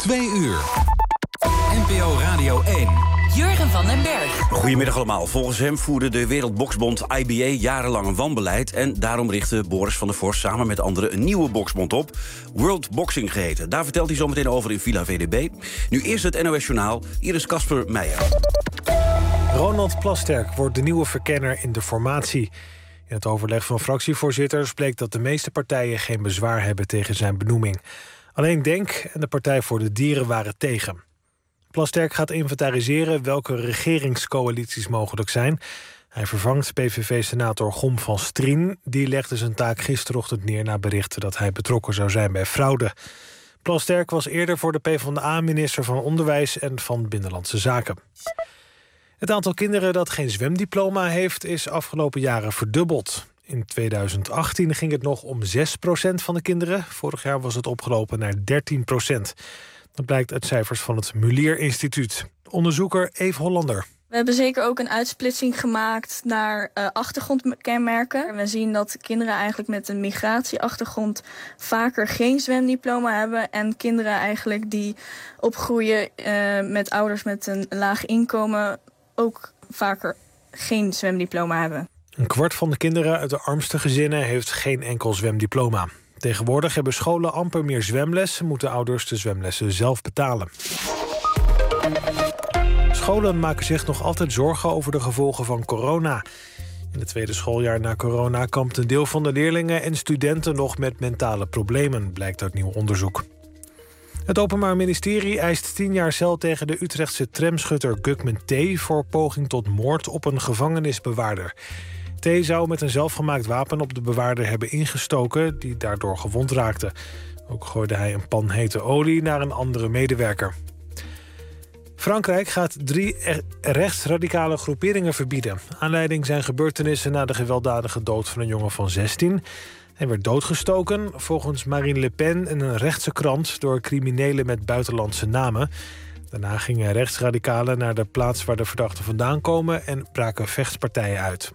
2 uur. NPO Radio 1. Jurgen van den Berg. Goedemiddag allemaal. Volgens hem voerde de Wereldboksbond IBA jarenlang een wanbeleid. En daarom richtte Boris van der Vorst samen met anderen een nieuwe boksbond op. World Boxing geheten. Daar vertelt hij zo meteen over in Villa VDB. Nu eerst het NOS Journaal. Hier is Casper Meijer. Ronald Plasterk wordt de nieuwe verkenner in de formatie. In het overleg van fractievoorzitters bleek dat de meeste partijen geen bezwaar hebben tegen zijn benoeming. Alleen Denk en de Partij voor de Dieren waren tegen. Plasterk gaat inventariseren welke regeringscoalities mogelijk zijn. Hij vervangt PVV-senator Gom van Strien. Die legde zijn taak gisterochtend neer na berichten dat hij betrokken zou zijn bij fraude. Plasterk was eerder voor de PvdA minister van Onderwijs en van Binnenlandse Zaken. Het aantal kinderen dat geen zwemdiploma heeft is afgelopen jaren verdubbeld. In 2018 ging het nog om 6% van de kinderen. Vorig jaar was het opgelopen naar 13%. Dat blijkt uit cijfers van het Mulier Instituut. Onderzoeker Eve Hollander. We hebben zeker ook een uitsplitsing gemaakt naar achtergrondkenmerken. We zien dat kinderen eigenlijk met een migratieachtergrond vaker geen zwemdiploma hebben. En kinderen eigenlijk die opgroeien met ouders met een laag inkomen ook vaker geen zwemdiploma hebben. Een kwart van de kinderen uit de armste gezinnen heeft geen enkel zwemdiploma. Tegenwoordig hebben scholen amper meer zwemles, moeten ouders de zwemlessen zelf betalen. Scholen maken zich nog altijd zorgen over de gevolgen van corona. In het tweede schooljaar na corona kampt een deel van de leerlingen en studenten nog met mentale problemen, blijkt uit nieuw onderzoek. Het Openbaar Ministerie eist 10 jaar cel tegen de Utrechtse tramschutter Gukmen T. voor poging tot moord op een gevangenisbewaarder. T. zou met een zelfgemaakt wapen op de bewaarder hebben ingestoken, die daardoor gewond raakte. Ook gooide hij een pan hete olie naar een andere medewerker. Frankrijk gaat 3 rechtsradicale groeperingen verbieden. Aanleiding zijn gebeurtenissen na de gewelddadige dood van een jongen van 16. Hij werd doodgestoken, volgens Marine Le Pen in een rechtse krant, door criminelen met buitenlandse namen. Daarna gingen rechtsradicalen naar de plaats waar de verdachten vandaan komen en braken vechtpartijen uit.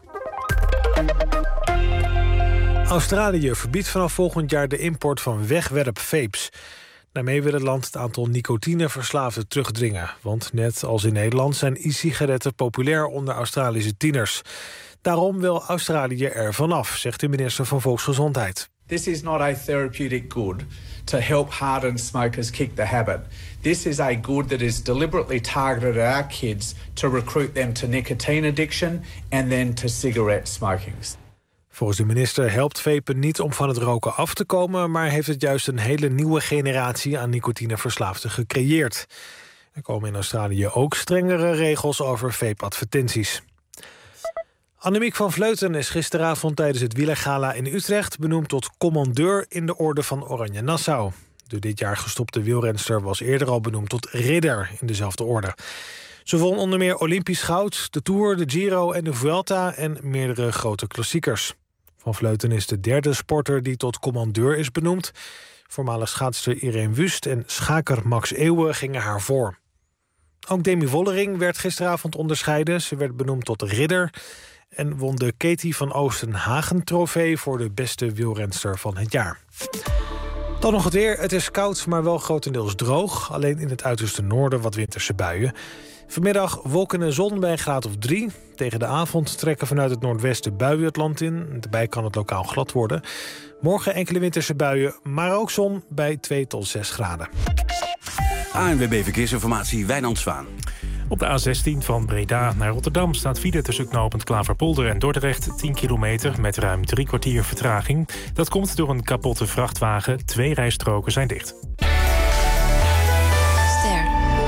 Australië verbiedt vanaf volgend jaar de import van wegwerp-vapes. Daarmee wil het land het aantal nicotineverslaafden terugdringen. Want net als in Nederland zijn e-sigaretten populair onder Australische tieners. Daarom wil Australië er vanaf, zegt de minister van Volksgezondheid. This is not a therapeutic good to help hardened smokers kick the habit. This is a good that is deliberately targeted at our kids to recruit them to nicotine addiction and then to cigarette smoking. Volgens de minister helpt vapen niet om van het roken af te komen, maar heeft het juist een hele nieuwe generatie aan nicotineverslaafden gecreëerd. Er komen in Australië ook strengere regels over vape-advertenties. Annemiek van Vleuten is gisteravond tijdens het wielergala in Utrecht benoemd tot commandeur in de Orde van Oranje Nassau. De dit jaar gestopte wielrenster was eerder al benoemd tot ridder in dezelfde orde. Ze won onder meer Olympisch goud, de Tour, de Giro en de Vuelta en meerdere grote klassiekers. Van Vleuten is de derde sporter die tot commandeur is benoemd. Voormalig schaatster Irene Wust en schaker Max Eeuwen gingen haar voor. Ook Demi Vollering werd gisteravond onderscheiden. Ze werd benoemd tot ridder en won de Katie van Oostenhagen-trofee voor de beste wielrenster van het jaar. Dan nog het weer. Het is koud, maar wel grotendeels droog. Alleen in het uiterste noorden wat winterse buien. Vanmiddag wolken en zon bij een graad of 3. Tegen de avond trekken vanuit het noordwesten buien het land in. Daarbij kan het lokaal glad worden. Morgen enkele winterse buien, maar ook zon bij 2 tot 6 graden. ANWB Verkeersinformatie, Wijnand Zwaan. Op de A16 van Breda naar Rotterdam staat file tussen knooppunt Klaverpolder en Dordrecht 10 kilometer met ruim 3 kwartier vertraging. Dat komt door een kapotte vrachtwagen. 2 rijstroken zijn dicht. Ster.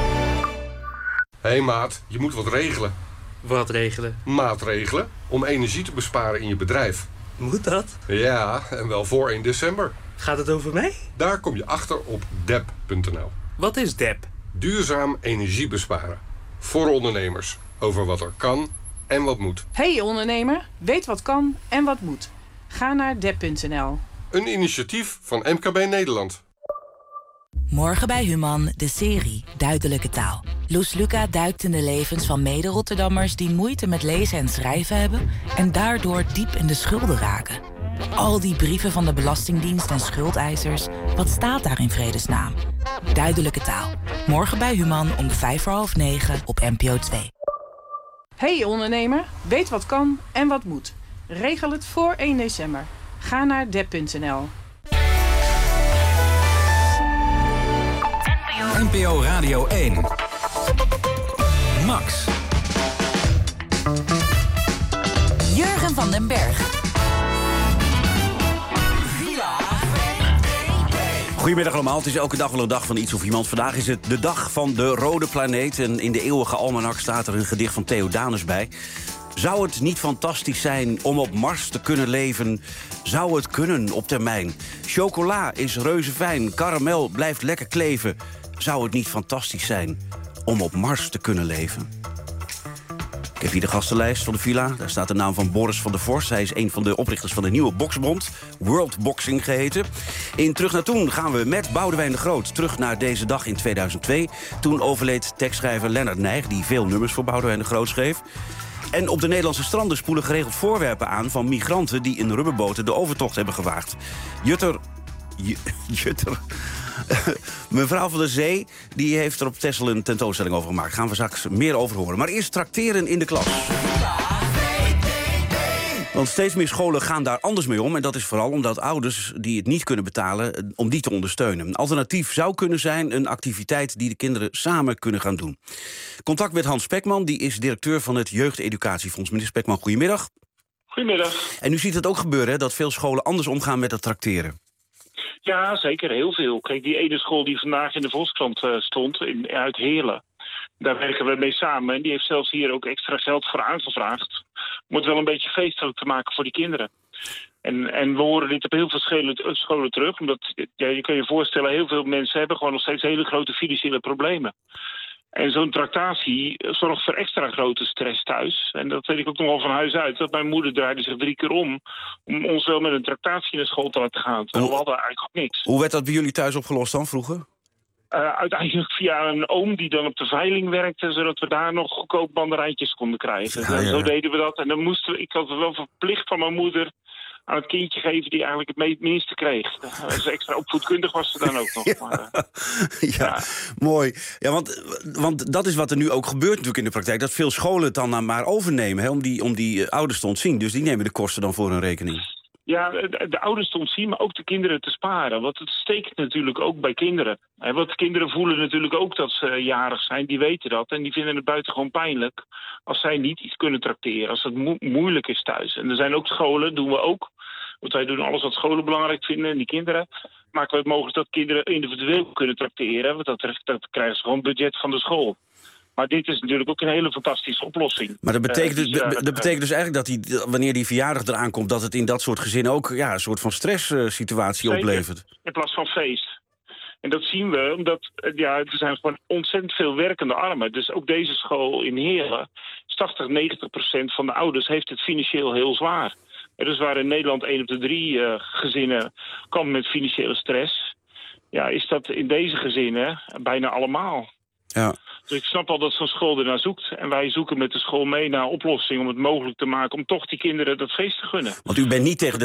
Hé maat, je moet wat regelen. Wat regelen? Maatregelen om energie te besparen in je bedrijf. Moet dat? Ja, en wel voor 1 december. Gaat het over mij? Daar kom je achter op dep.nl. Wat is DEP? Duurzaam energie besparen. Voor ondernemers. Over wat er kan en wat moet. Hey ondernemer, weet wat kan en wat moet. Ga naar dep.nl. Een initiatief van MKB Nederland. Morgen bij Human, de serie Duidelijke taal. Loes Luca duikt in de levens van mede-Rotterdammers die moeite met lezen en schrijven hebben en daardoor diep in de schulden raken. Al die brieven van de Belastingdienst en schuldeisers, wat staat daar in vredesnaam? Duidelijke taal. Morgen bij Human om 9:05 op NPO 2. Hey ondernemer, weet wat kan en wat moet. Regel het voor 1 december. Ga naar deb.nl. NPO Radio 1. Max. Jurgen van den Berg. Goedemiddag allemaal, het is elke dag wel een dag van iets of iemand. Vandaag is het de dag van de rode planeet. En in de eeuwige almanak staat er een gedicht van Theodanus bij. Zou het niet fantastisch zijn om op Mars te kunnen leven? Zou het kunnen op termijn? Chocola is reuze fijn, karamel blijft lekker kleven. Zou het niet fantastisch zijn om op Mars te kunnen leven? Ik heb hier de gastenlijst van de villa. Daar staat de naam van Boris van der Vorst. Hij is een van de oprichters van de nieuwe boksbond. World Boxing geheten. In Terug naar Toen gaan we met Boudewijn de Groot terug naar deze dag in 2002. Toen overleed tekstschrijver Lennart Nijg, die veel nummers voor Boudewijn de Groot schreef. En op de Nederlandse stranden spoelen geregeld voorwerpen aan van migranten die in rubberboten de overtocht hebben gewaagd. Jutter. Mevrouw van der Zee die heeft er op Texel een tentoonstelling over gemaakt. Gaan we straks meer over horen. Maar eerst trakteren in de klas. Want steeds meer scholen gaan daar anders mee om. En dat is vooral omdat ouders die het niet kunnen betalen, om die te ondersteunen. Een alternatief zou kunnen zijn een activiteit die de kinderen samen kunnen gaan doen. Contact met Hans Spekman, die is directeur van het Jeugdeducatiefonds. Meneer Spekman, goedemiddag. Goedemiddag. En u ziet het ook gebeuren, hè, dat veel scholen anders omgaan met het trakteren. Ja, zeker. Heel veel. Kijk, die ene school die vandaag in de Volkskrant stond, uit Heerlen. Daar werken we mee samen. En die heeft zelfs hier ook extra geld voor aangevraagd. Om het wel een beetje feestelijk te maken voor die kinderen. En we horen dit op heel veel scholen terug. Omdat, ja, je kan je voorstellen, heel veel mensen hebben gewoon nog steeds hele grote financiële problemen. En zo'n tractatie zorgt voor extra grote stress thuis. En dat weet ik ook nog wel van huis uit. Dat mijn moeder draaide zich 3 keer om ons wel met een tractatie naar school te laten gaan. Terwijl we hadden eigenlijk ook niks. Hoe werd dat bij jullie thuis opgelost dan vroeger? Uiteindelijk via een oom die dan op de veiling werkte, zodat we daar nog goedkoop banderijntjes konden krijgen. Ja. Zo deden we dat. En dan ik had het wel verplicht van mijn moeder aan het kindje geven die eigenlijk het minste kreeg. Dus extra opvoedkundig was ze dan ook nog. Ja, maar, ja, mooi. Ja, want dat is wat er nu ook gebeurt natuurlijk in de praktijk. Dat veel scholen het dan maar overnemen, hè, om die ouders te ontzien. Dus die nemen de kosten dan voor hun rekening. Ja, de ouders te ontzien, maar ook de kinderen te sparen. Want het steekt natuurlijk ook bij kinderen. Want kinderen voelen natuurlijk ook dat ze jarig zijn. Die weten dat en die vinden het buitengewoon pijnlijk als zij niet iets kunnen trakteren. Als het moeilijk is thuis. En er zijn ook scholen, doen we ook. Want wij doen alles wat scholen belangrijk vinden en die kinderen maken we het mogelijk dat kinderen individueel kunnen trakteren. Want dat krijgen ze gewoon budget van de school. Maar dit is natuurlijk ook een hele fantastische oplossing. Maar dat betekent dus eigenlijk dat wanneer die verjaardag eraan komt, dat het in dat soort gezinnen ook een soort van stresssituatie oplevert. In plaats van feest. En dat zien we, omdat er zijn gewoon ontzettend veel werkende armen. Dus ook deze school in Heerlen, 80-90% van de ouders heeft het financieel heel zwaar. Dus waar in Nederland 1 op de 3 gezinnen kampt met financiële stress, is dat in deze gezinnen bijna allemaal. Ja. Dus ik snap al dat zo'n school ernaar zoekt. En wij zoeken met de school mee naar oplossingen om het mogelijk te maken om toch die kinderen dat feest te gunnen. Want u bent niet tegen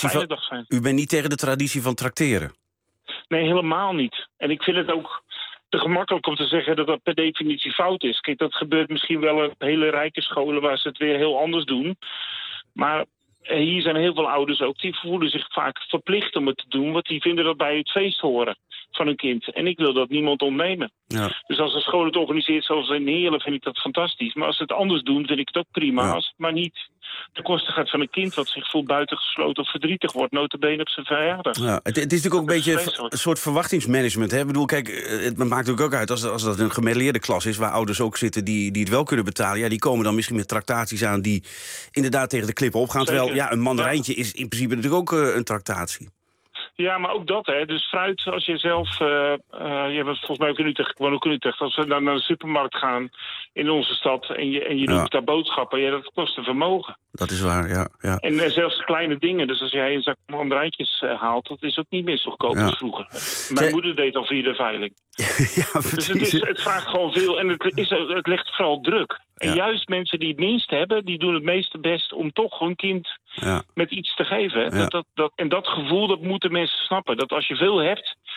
de traditie van trakteren? Nee, helemaal niet. En ik vind het ook te gemakkelijk om te zeggen dat dat per definitie fout is. Kijk, dat gebeurt misschien wel op hele rijke scholen waar ze het weer heel anders doen. Maar hier zijn heel veel ouders ook, die voelen zich vaak verplicht om het te doen, want die vinden dat bij het feest horen van hun kind. En ik wil dat niemand ontnemen. Ja. Dus als een school het organiseert zoals in Heerlen, vind ik dat fantastisch. Maar als ze het anders doen, vind ik het ook prima. Ja. Als het maar niet de kosten gaat van een kind wat zich voelt buitengesloten of verdrietig wordt, nota bene op zijn verjaardag. Ja, het is natuurlijk ook een beetje een soort verwachtingsmanagement. Hè? Ik bedoel, kijk, het maakt natuurlijk ook uit als dat een gemêleerde klas is, waar ouders ook zitten die het wel kunnen betalen. Ja, die komen dan misschien met tractaties aan die inderdaad tegen de klippen opgaan. Zeker. Terwijl een mandarijntje is in principe natuurlijk ook een tractatie. Ja, maar ook dat, hè. Dus fruit, als je zelf... je bent volgens mij ook in Utrecht, gewoon ook in Utrecht. Als we dan naar de supermarkt gaan in onze stad en je doet daar boodschappen, dat kost een vermogen. Dat is waar, ja. En zelfs kleine dingen. Dus als jij een zak mandarijntjes haalt, dat is ook niet meer zo goedkoop als vroeger. Mijn moeder deed al via de veiling. Ja, dus het vraagt gewoon veel en het legt vooral druk. En juist mensen die het minst hebben, die doen het meeste best om toch hun kind met iets te geven. Ja. En dat gevoel, dat moeten mensen snappen. Dat als je veel hebt,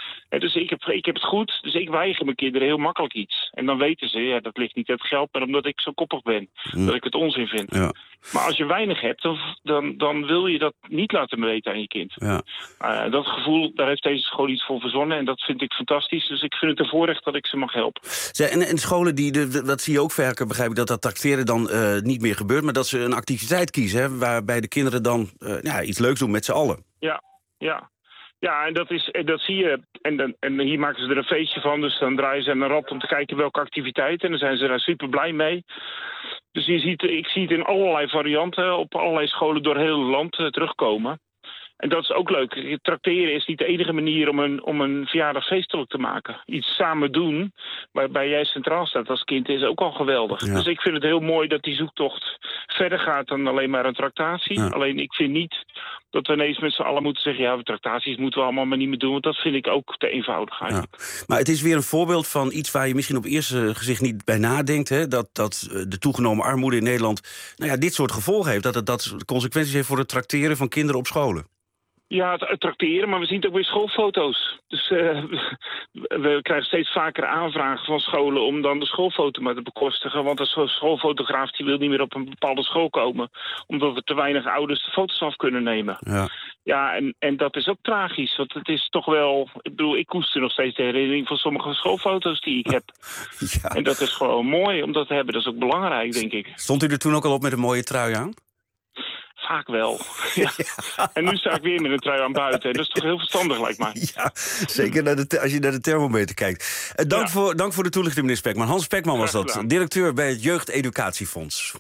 Dus ik heb het goed, dus ik weiger mijn kinderen heel makkelijk iets. En dan weten ze, dat ligt niet uit het geld, maar omdat ik zo koppig ben. Dat ik het onzin vind. Ja. Maar als je weinig hebt, dan wil je dat niet laten weten aan je kind. Ja. Dat gevoel, daar heeft deze school iets voor verzonnen. En dat vind ik fantastisch. Dus ik vind het een voorrecht dat ik ze mag helpen. En scholen, dat zie je ook vaker, begrijp ik, dat tracteren dan niet meer gebeurt. Maar dat ze een activiteit kiezen, hè, waarbij de kinderen dan iets leuks doen met z'n allen. Ja, en dat zie je. En hier maken ze er een feestje van. Dus dan draaien ze een rad om te kijken welke activiteit. En dan zijn ze daar super blij mee. Dus ik zie het in allerlei varianten op allerlei scholen door heel het land terugkomen. En dat is ook leuk. Trakteren is niet de enige manier om een verjaardag feestelijk te maken. Iets samen doen, waarbij jij centraal staat als kind, is ook al geweldig. Ja. Dus ik vind het heel mooi dat die zoektocht verder gaat dan alleen maar een tractatie. Ja. Alleen ik vind niet dat we ineens met z'n allen moeten zeggen, tractaties moeten we allemaal maar niet meer doen. Want dat vind ik ook te eenvoudig eigenlijk. Ja. Maar het is weer een voorbeeld van iets waar je misschien op eerste gezicht niet bij nadenkt. Hè? Dat de toegenomen armoede in Nederland dit soort gevolgen heeft. Dat consequenties heeft voor het trakteren van kinderen op scholen. Ja, het trakteren, maar we zien het ook weer schoolfoto's. Dus we krijgen steeds vaker aanvragen van scholen om dan de schoolfoto maar te bekostigen. Want de schoolfotograaf die wil niet meer op een bepaalde school komen, omdat er te weinig ouders de foto's af kunnen nemen. Ja, en dat is ook tragisch, want het is toch wel... Ik koester nog steeds de herinnering van sommige schoolfoto's die ik heb. Ja. En dat is gewoon mooi om dat te hebben, dat is ook belangrijk, denk ik. Stond u er toen ook al op met een mooie trui aan? Vaak wel. Ja. En nu sta ik weer met een trui aan buiten. Dat is toch heel verstandig, lijkt mij. Ja, zeker als je naar de thermometer kijkt. Dank voor de toelichting, meneer Spekman. Hans Spekman was dat, directeur bij het Jeugdeducatiefonds.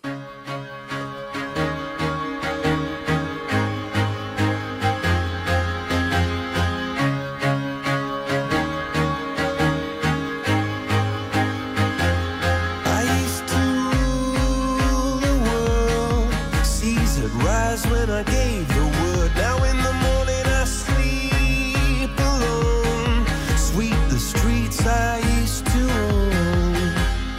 When I gave the word, now in the morning I sleep alone. Sweep the streets I used to own.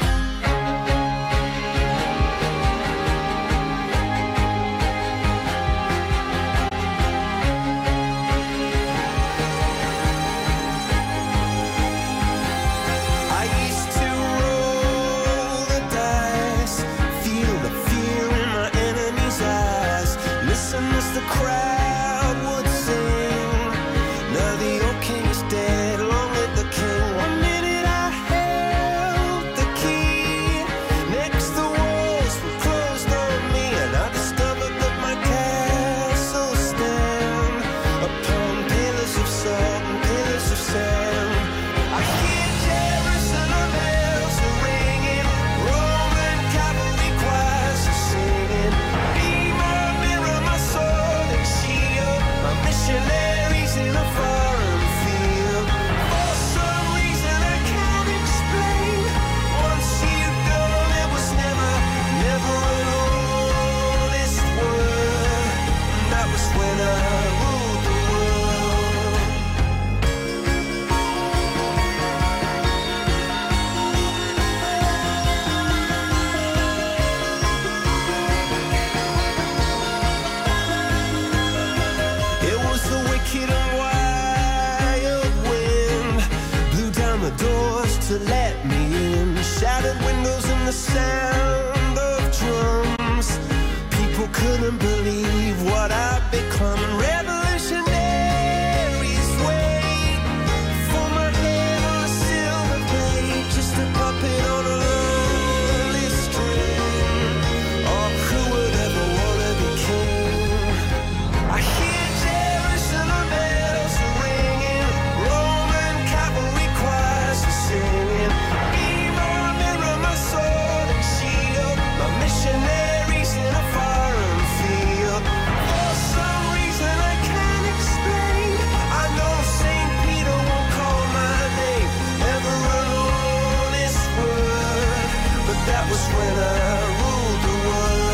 I used to roll the dice, feel the fear in my enemy's eyes. Listen as the crowd would sing. Now the old king is dead, long live the king. 1 minute I held the key. Next the walls were closed on me, and I discovered that my castle stand upon pillars of salt and pillars of sand. I hear Jerusalem bells are ringing, Roman cavalry choirs are singing. Missionaries in a foreign field. For some reason I can't explain. Once you've gone, it was never an honest word. That was when I ruled the world. Wicked and wild wind blew down the doors to let me in. Shattered windows and the sound of drums. People couldn't believe what I'd become. Revolutionaries wait for my head on a silver plate, just a puppet on a lonely string. Oh, who would ever want to be king? I hear bells are ringing, Roman cavalry choirs are singing. Be my mirror, my sword and shield, my missionaries in a foreign field. For some reason I can't explain, I know St. Peter won't call my name, never an honest word, but that was when I ruled the world.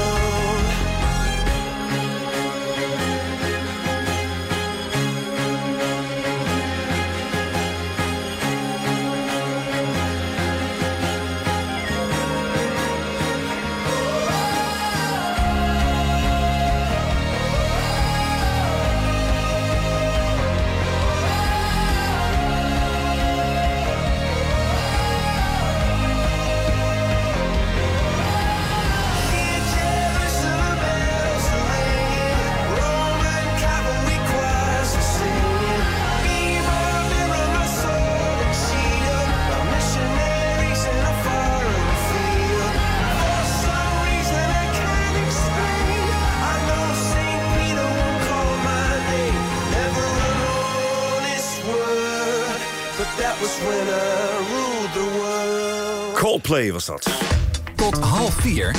Coldplay was dat. Tot 3:30.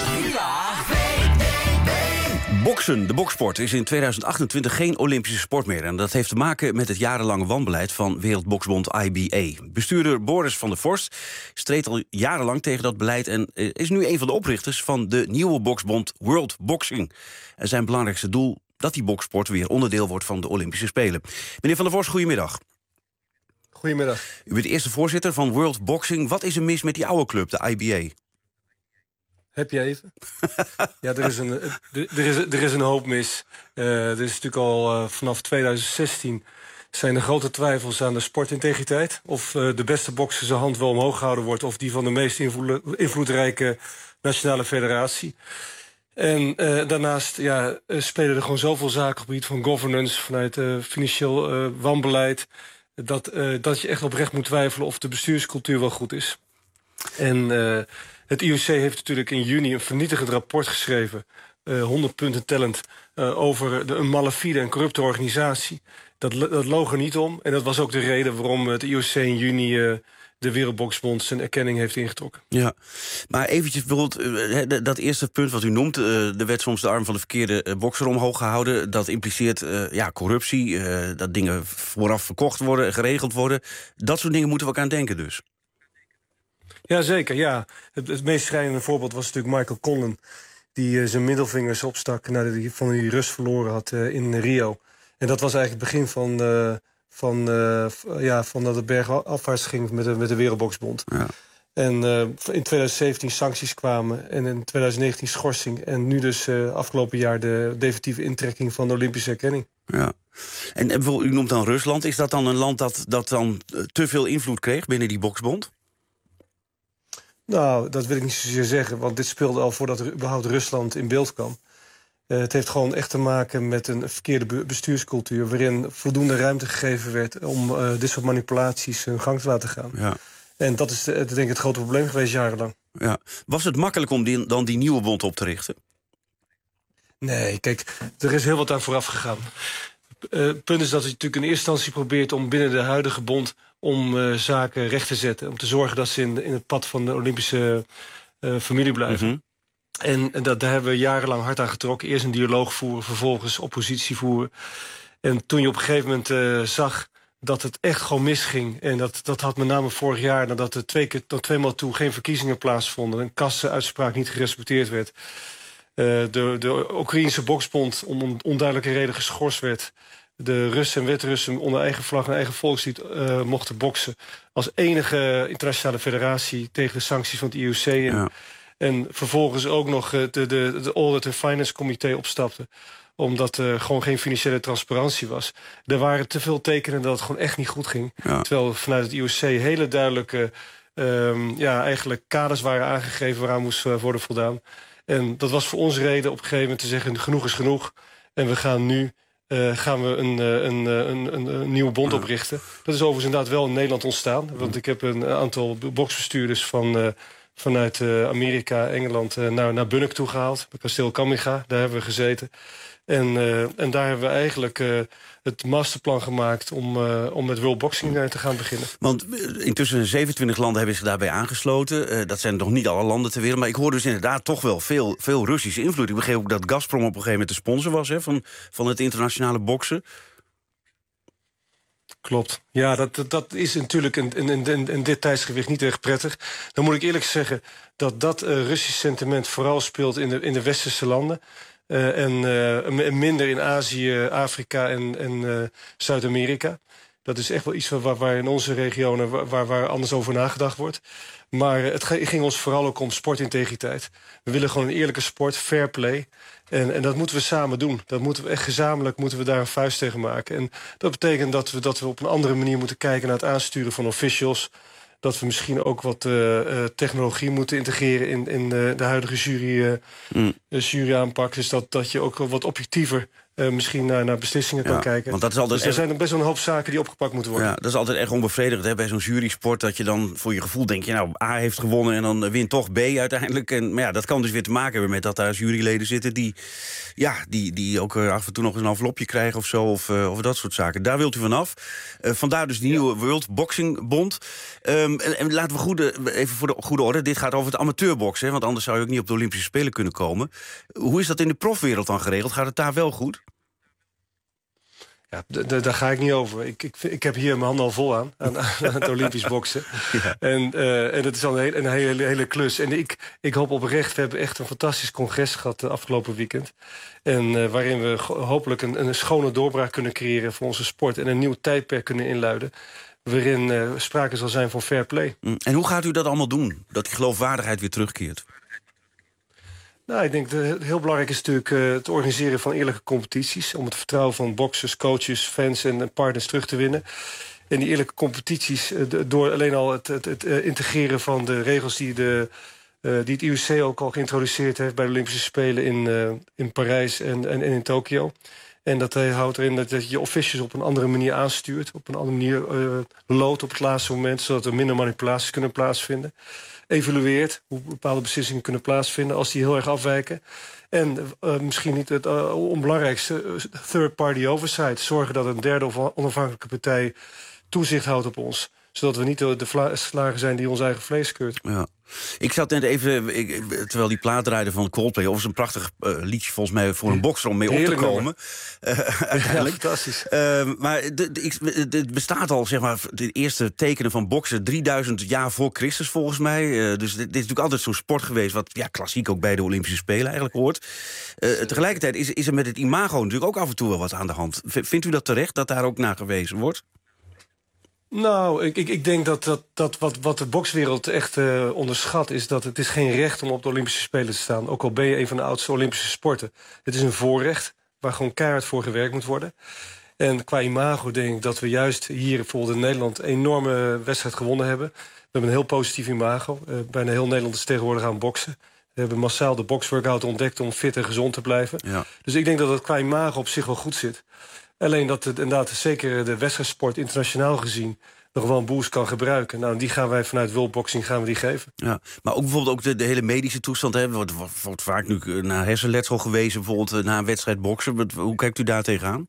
Boksen, de boksport, is in 2028 geen Olympische sport meer. En dat heeft te maken met het jarenlange wanbeleid van Wereldboksbond IBA. Bestuurder Boris van der Vorst streed al jarenlang tegen dat beleid en is nu een van de oprichters van de nieuwe boksbond World Boxing. En zijn belangrijkste doel dat die boksport weer onderdeel wordt van de Olympische Spelen. Meneer van der Vorst, goedemiddag. Goedemiddag. U bent de eerste voorzitter van World Boxing. Wat is er mis met die oude club, de IBA? Heb je even? Ja, er is een hoop mis. Er is natuurlijk al vanaf 2016 zijn er grote twijfels aan de sportintegriteit. Of de beste bokser zijn hand wel omhoog gehouden wordt, of die van de meest invloedrijke nationale federatie. En daarnaast spelen er gewoon zoveel zaken op het gebied van governance, vanuit financieel wanbeleid, dat je echt oprecht moet twijfelen of de bestuurscultuur wel goed is. En het IOC heeft natuurlijk in juni een vernietigend rapport geschreven, 100 punten tellend, over een malafide en corrupte organisatie. Dat loog er niet om. En dat was ook de reden waarom het IOC in juni de Wereldboksbond zijn erkenning heeft ingetrokken. Ja, maar eventjes bijvoorbeeld dat eerste punt wat u noemt, er werd soms de arm van de verkeerde bokser omhoog gehouden. Dat impliceert corruptie, dat dingen vooraf verkocht worden en geregeld worden. Dat soort dingen moeten we ook aan denken dus. Jazeker, ja. Het meest schrijnende voorbeeld was natuurlijk Michael Conlan, die zijn middelvingers opstak nadat hij van die rust verloren had in Rio. En dat was eigenlijk het begin van dat het bergafwaarts ging met de Wereldboksbond. Ja. En in 2017 sancties kwamen en in 2019 schorsing. En nu dus afgelopen jaar de definitieve intrekking van de Olympische erkenning. Ja. En bijvoorbeeld, u noemt dan Rusland. Is dat dan een land dat dan te veel invloed kreeg binnen die boksbond? Nou, dat wil ik niet zozeer zeggen, want dit speelde al voordat er überhaupt Rusland in beeld kwam. Het heeft gewoon echt te maken met een verkeerde bestuurscultuur, waarin voldoende ruimte gegeven werd om dit soort manipulaties hun gang te laten gaan. Ja. En dat is denk ik het grote probleem geweest jarenlang. Ja. Was het makkelijk om dan die nieuwe bond op te richten? Nee, kijk, er is heel wat aan vooraf gegaan. Het punt is dat je natuurlijk in eerste instantie probeert om binnen de huidige bond om zaken recht te zetten. Om te zorgen dat ze in het pad van de Olympische familie blijven. Mm-hmm. En daar hebben we jarenlang hard aan getrokken. Eerst een dialoog voeren, vervolgens oppositie voeren. En toen je op een gegeven moment zag dat het echt gewoon misging. En dat had met name vorig jaar, nadat er tweemaal toe geen verkiezingen plaatsvonden, een kassenuitspraak niet gerespecteerd werd, de Oekraïense boksbond om onduidelijke reden geschorst werd, de Russen en Wit-Russen onder eigen vlag en eigen volkslied mochten boksen als enige internationale federatie tegen de sancties van het IOC. Ja. En vervolgens ook nog de Audit en Finance Comité opstapte, omdat er gewoon geen financiële transparantie was. Er waren te veel tekenen dat het gewoon echt niet goed ging. Ja. Terwijl vanuit het IOC hele duidelijke eigenlijk kaders waren aangegeven waaraan moest worden voldaan. En dat was voor ons reden op een gegeven moment te zeggen, genoeg is genoeg. En we gaan nu een nieuwe bond oprichten. Dat is overigens inderdaad wel in Nederland ontstaan. Want ik heb een aantal boksbestuurders vanuit Amerika, Engeland naar Bunnik toegehaald. Bij Kasteel Kamminga, daar hebben we gezeten. En daar hebben we eigenlijk het masterplan gemaakt om met World Boxing te gaan beginnen. Want intussen 27 landen hebben zich daarbij aangesloten. Dat zijn nog niet alle landen ter wereld. Maar ik hoor dus inderdaad toch wel veel Russische invloed. Ik begreep ook dat Gazprom op een gegeven moment de sponsor was van het internationale boksen. Klopt. Ja, dat is natuurlijk in dit tijdsgewicht niet erg prettig. Dan moet ik eerlijk zeggen dat Russisch sentiment vooral speelt in de westerse landen. En minder in Azië, Afrika en Zuid-Amerika. Dat is echt wel iets waar in onze regionen waar anders over nagedacht wordt. Maar het ging ons vooral ook om sportintegriteit. We willen gewoon een eerlijke sport, fair play. En dat moeten we samen doen. Dat moeten we echt gezamenlijk daar een vuist tegen maken. En dat betekent dat we op een andere manier moeten kijken naar het aansturen van officials. Dat we misschien ook wat technologie moeten integreren in de huidige jury aanpak. Dus dat je ook wat objectiever misschien naar beslissingen kan kijken. Want dat is altijd dus er zijn best wel een hoop zaken die opgepakt moeten worden. Ja, dat is altijd echt onbevredigend, hè, bij zo'n jurysport, dat je dan voor je gevoel denkt, A heeft gewonnen en dan wint toch B uiteindelijk. Maar ja, dat kan dus weer te maken hebben met dat daar juryleden zitten die ook af en toe nog eens een envelopje krijgen of zo, of dat soort zaken. Daar wilt u vanaf. Vandaar dus die nieuwe World Boxing Bond. En laten we even voor de goede orde, dit gaat over het amateurboksen, want anders zou je ook niet op de Olympische Spelen kunnen komen. Hoe is dat in de profwereld dan geregeld? Gaat het daar wel goed? Ja, daar ga ik niet over. Ik heb hier mijn handen al vol aan het Olympisch boksen. Ja. En het is al een hele klus. En ik hoop oprecht, we hebben echt een fantastisch congres gehad de afgelopen weekend. En waarin we hopelijk een schone doorbraak kunnen creëren voor onze sport. En een nieuw tijdperk kunnen inluiden. Waarin sprake zal zijn van fair play. En hoe gaat u dat allemaal doen? Dat die geloofwaardigheid weer terugkeert? Nou, ik denk dat heel belangrijk is natuurlijk het organiseren van eerlijke competities. Om het vertrouwen van boxers, coaches, fans en partners terug te winnen. En die eerlijke competities, door alleen al het integreren van de regels die het IOC ook al geïntroduceerd heeft bij de Olympische Spelen in Parijs en in Tokio. En dat houdt erin dat je officials op een andere manier aanstuurt. Op een andere manier loodt op het laatste moment, zodat er minder manipulaties kunnen plaatsvinden. Evalueert hoe bepaalde beslissingen kunnen plaatsvinden als die heel erg afwijken. En misschien niet het onbelangrijkste, third-party oversight. Zorgen dat een derde of onafhankelijke partij toezicht houdt op ons. Zodat we niet de slager zijn die ons eigen vlees keurt. Ja. Ik zat net even, terwijl die plaat draaide van Coldplay, of is een prachtig liedje volgens mij voor een bokser om mee op te komen. Uiteindelijk. Ja, fantastisch. Maar het bestaat al, zeg maar, de eerste tekenen van boksen 3000 jaar voor Christus volgens mij. Dus dit is natuurlijk altijd zo'n sport geweest, wat klassiek ook bij de Olympische Spelen eigenlijk hoort. Tegelijkertijd is er met het imago natuurlijk ook af en toe wel wat aan de hand. Vindt u dat terecht, dat daar ook naar gewezen wordt? Nou, ik denk dat wat de bokswereld echt onderschat is dat het is geen recht om op de Olympische Spelen te staan. Ook al ben je een van de oudste Olympische sporten. Het is een voorrecht waar gewoon keihard voor gewerkt moet worden. En qua imago denk ik dat we juist hier bijvoorbeeld in Nederland een enorme wedstrijd gewonnen hebben. We hebben een heel positief imago. Bijna heel Nederland is tegenwoordig aan boksen. We hebben massaal de boksworkout ontdekt om fit en gezond te blijven. Ja. Dus ik denk dat het qua imago op zich wel goed zit. Alleen dat het inderdaad zeker de wedstrijdsport internationaal gezien nog wel een boost kan gebruiken. Nou, die gaan wij vanuit World Boxing geven. Ja, maar ook bijvoorbeeld ook de hele medische toestand. Hè, wordt vaak nu naar hersenletsel gewezen, bijvoorbeeld na een wedstrijd boksen. Hoe kijkt u daar tegenaan?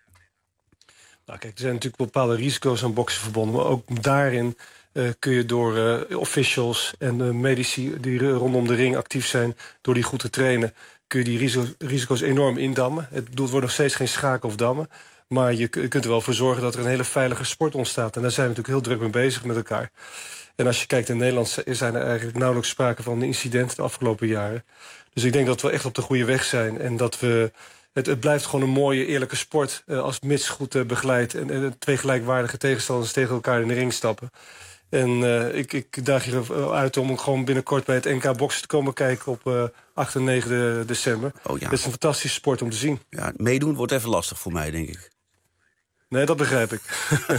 Nou, kijk, er zijn natuurlijk bepaalde risico's aan boksen verbonden. Maar ook daarin kun je door officials en medici die rondom de ring actief zijn, door die goed te trainen, kun je die risico's enorm indammen. Het wordt nog steeds geen schaken of dammen. Maar je kunt er wel voor zorgen dat er een hele veilige sport ontstaat. En daar zijn we natuurlijk heel druk mee bezig met elkaar. En als je kijkt in Nederland zijn er eigenlijk nauwelijks sprake van incidenten de afgelopen jaren. Dus ik denk dat we echt op de goede weg zijn. En dat we het blijft gewoon een mooie, eerlijke sport. Als mits goed begeleid en twee gelijkwaardige tegenstanders tegen elkaar in de ring stappen. En ik daag je uit om gewoon binnenkort bij het NK boksen te komen kijken op 8 en 9 december. Oh ja. Het is een fantastische sport om te zien. Ja, meedoen wordt even lastig voor mij, denk ik. Nee, dat begrijp ik.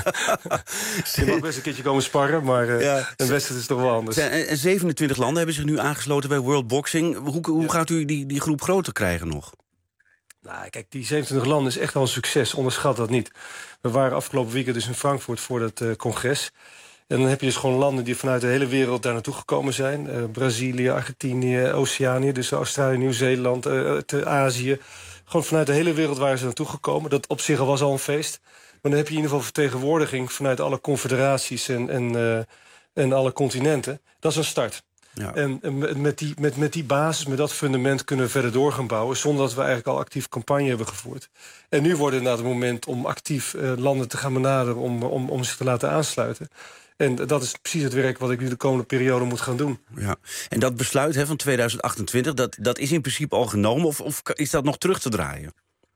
Je mag best een keertje komen sparren, maar een wedstrijd is toch wel anders. En 27 landen hebben zich nu aangesloten bij World Boxing. Hoe gaat u die groep groter krijgen nog? Nou, kijk, die 27 landen is echt wel een succes. Onderschat dat niet. We waren afgelopen weekend dus in Frankfurt voor dat congres. En dan heb je dus gewoon landen die vanuit de hele wereld daar naartoe gekomen zijn. Brazilië, Argentinië, Oceanië, dus Australië, Nieuw-Zeeland, Azië. Gewoon vanuit de hele wereld waren ze naartoe gekomen. Dat op zich was al een feest. Maar dan heb je in ieder geval vertegenwoordiging vanuit alle confederaties en alle continenten. Dat is een start. Ja. En met die basis, met dat fundament kunnen we verder door gaan bouwen, zonder dat we eigenlijk al actief campagne hebben gevoerd. En nu wordt inderdaad het moment om actief landen te gaan benaderen om zich te laten aansluiten. En dat is precies het werk wat ik nu de komende periode moet gaan doen. Ja. En dat besluit van 2028, dat is in principe al genomen, of is dat nog terug te draaien?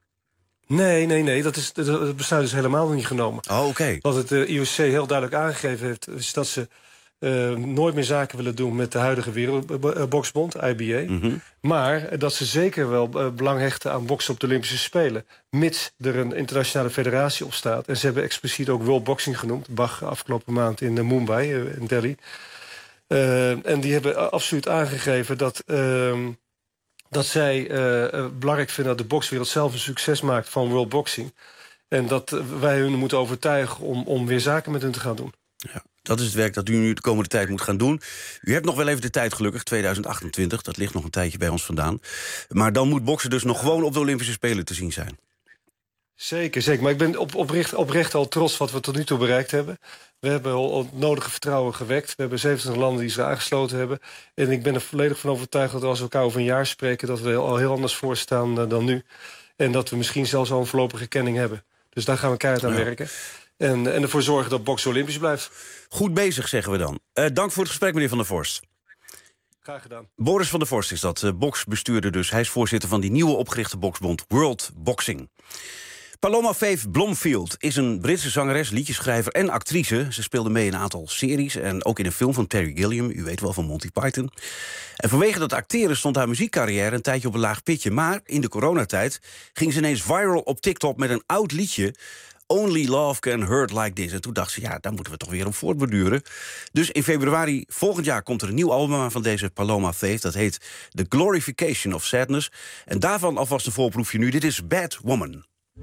Nee. Dat besluit is helemaal niet genomen. Oh, oké. Wat het IOC heel duidelijk aangegeven heeft, is dat ze nooit meer zaken willen doen met de huidige Wereldboksbond, IBA. Mm-hmm. Maar dat ze zeker wel belang hechten aan boksen op de Olympische Spelen, mits er een internationale federatie op staat. En ze hebben expliciet ook World Boxing genoemd, BAG, afgelopen maand in Mumbai, in Delhi. En die hebben absoluut aangegeven dat dat zij belangrijk vinden dat de bokswereld zelf een succes maakt van World Boxing. En dat wij hun moeten overtuigen om weer zaken met hun te gaan doen. Ja, dat is het werk dat u nu de komende tijd moet gaan doen. U hebt nog wel even de tijd gelukkig, 2028. Dat ligt nog een tijdje bij ons vandaan. Maar dan moet boksen dus nog gewoon op de Olympische Spelen te zien zijn. Zeker. Maar ik ben oprecht al trots wat we tot nu toe bereikt hebben. We hebben al het nodige vertrouwen gewekt. We hebben 27 landen die zich aangesloten hebben. En ik ben er volledig van overtuigd dat als we elkaar over een jaar spreken, dat we al heel anders voor staan dan nu. En dat we misschien zelfs al een voorlopige erkenning hebben. Dus daar gaan we keihard aan werken. En ervoor zorgen dat boksen Olympisch blijft. Goed bezig, zeggen we dan. Dank voor het gesprek, meneer Van der Vorst. Graag gedaan. Boris van der Vorst is dat, boksbestuurder dus. Hij is voorzitter van die nieuwe opgerichte boksbond World Boxing. Paloma Faith Blomfield is een Britse zangeres, liedjeschrijver en actrice. Ze speelde mee in een aantal series en ook in een film van Terry Gilliam. U weet wel, van Monty Python. En vanwege dat acteren stond haar muziekcarrière een tijdje op een laag pitje. Maar in de coronatijd ging ze ineens viral op TikTok met een oud liedje. Only Love Can Hurt Like This. En toen dacht ze, ja, daar moeten we toch weer op voortborduren. Dus in februari volgend jaar komt er een nieuw album van deze Paloma Faith. Dat heet The Glorification of Sadness. En daarvan alvast een voorproefje nu. Dit is Bad Woman.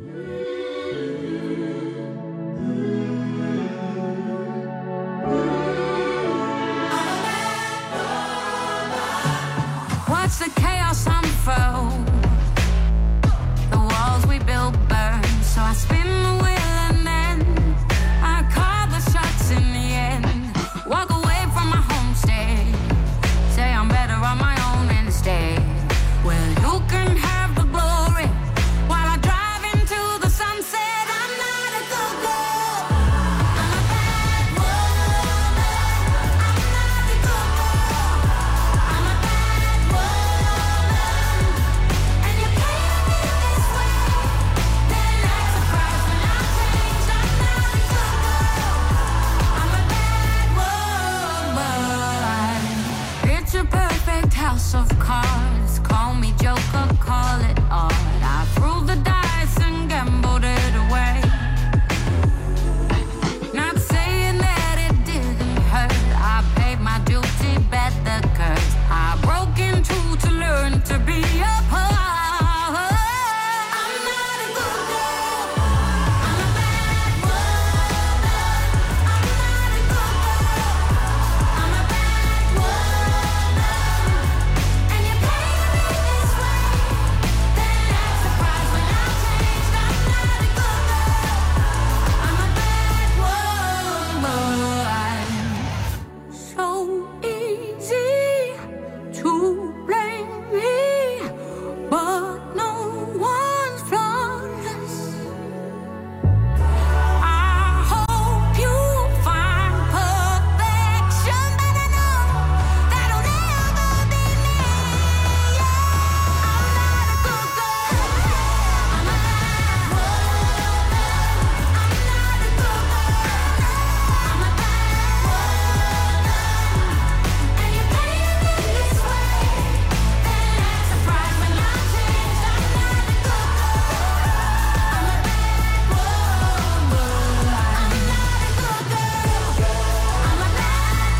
Watch the chaos unfold. The walls we built burn. So I spin the wheel and then I call the shots in the end. Walk away from my homestay. Say I'm better on my own instead. Well, you can have the glory while I drive into the sunset. I'm not a good girl. I'm a bad woman. I'm not a good girl. I'm a bad woman. And you can't be this way. Then I'm surprised when I change. I'm not a good girl. I'm a bad woman. It's a perfect house of cards. Call me Joker, call it art. I threw the dice and gambled it away. Not saying that it didn't hurt. I paid my duty, bet the curse. I broke into to learn to be apart. I'm not a good girl. I'm a bad woman. I'm not a good girl. I'm a bad woman. And you can't be this way. Then I'm surprised when I changed. I'm not a good girl. I'm a bad woman. So easy to blame me, but no one's flawless. I hope you find perfection, but I know that'll never be me. I'm not a good girl. I'm a bad woman. I'm not a good girl. I'm a bad woman. And you can't be this way. Then I'm surprised when I changed. I'm not a good girl. I'm a bad woman. I'm not a good girl. I'm a bad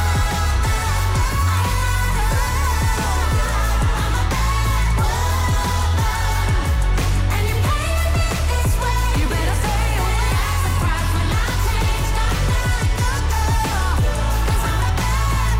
woman. And you can't be this way. You better stay away. I'm surprised when I changed. I'm not a good girl. 'Cause I'm a bad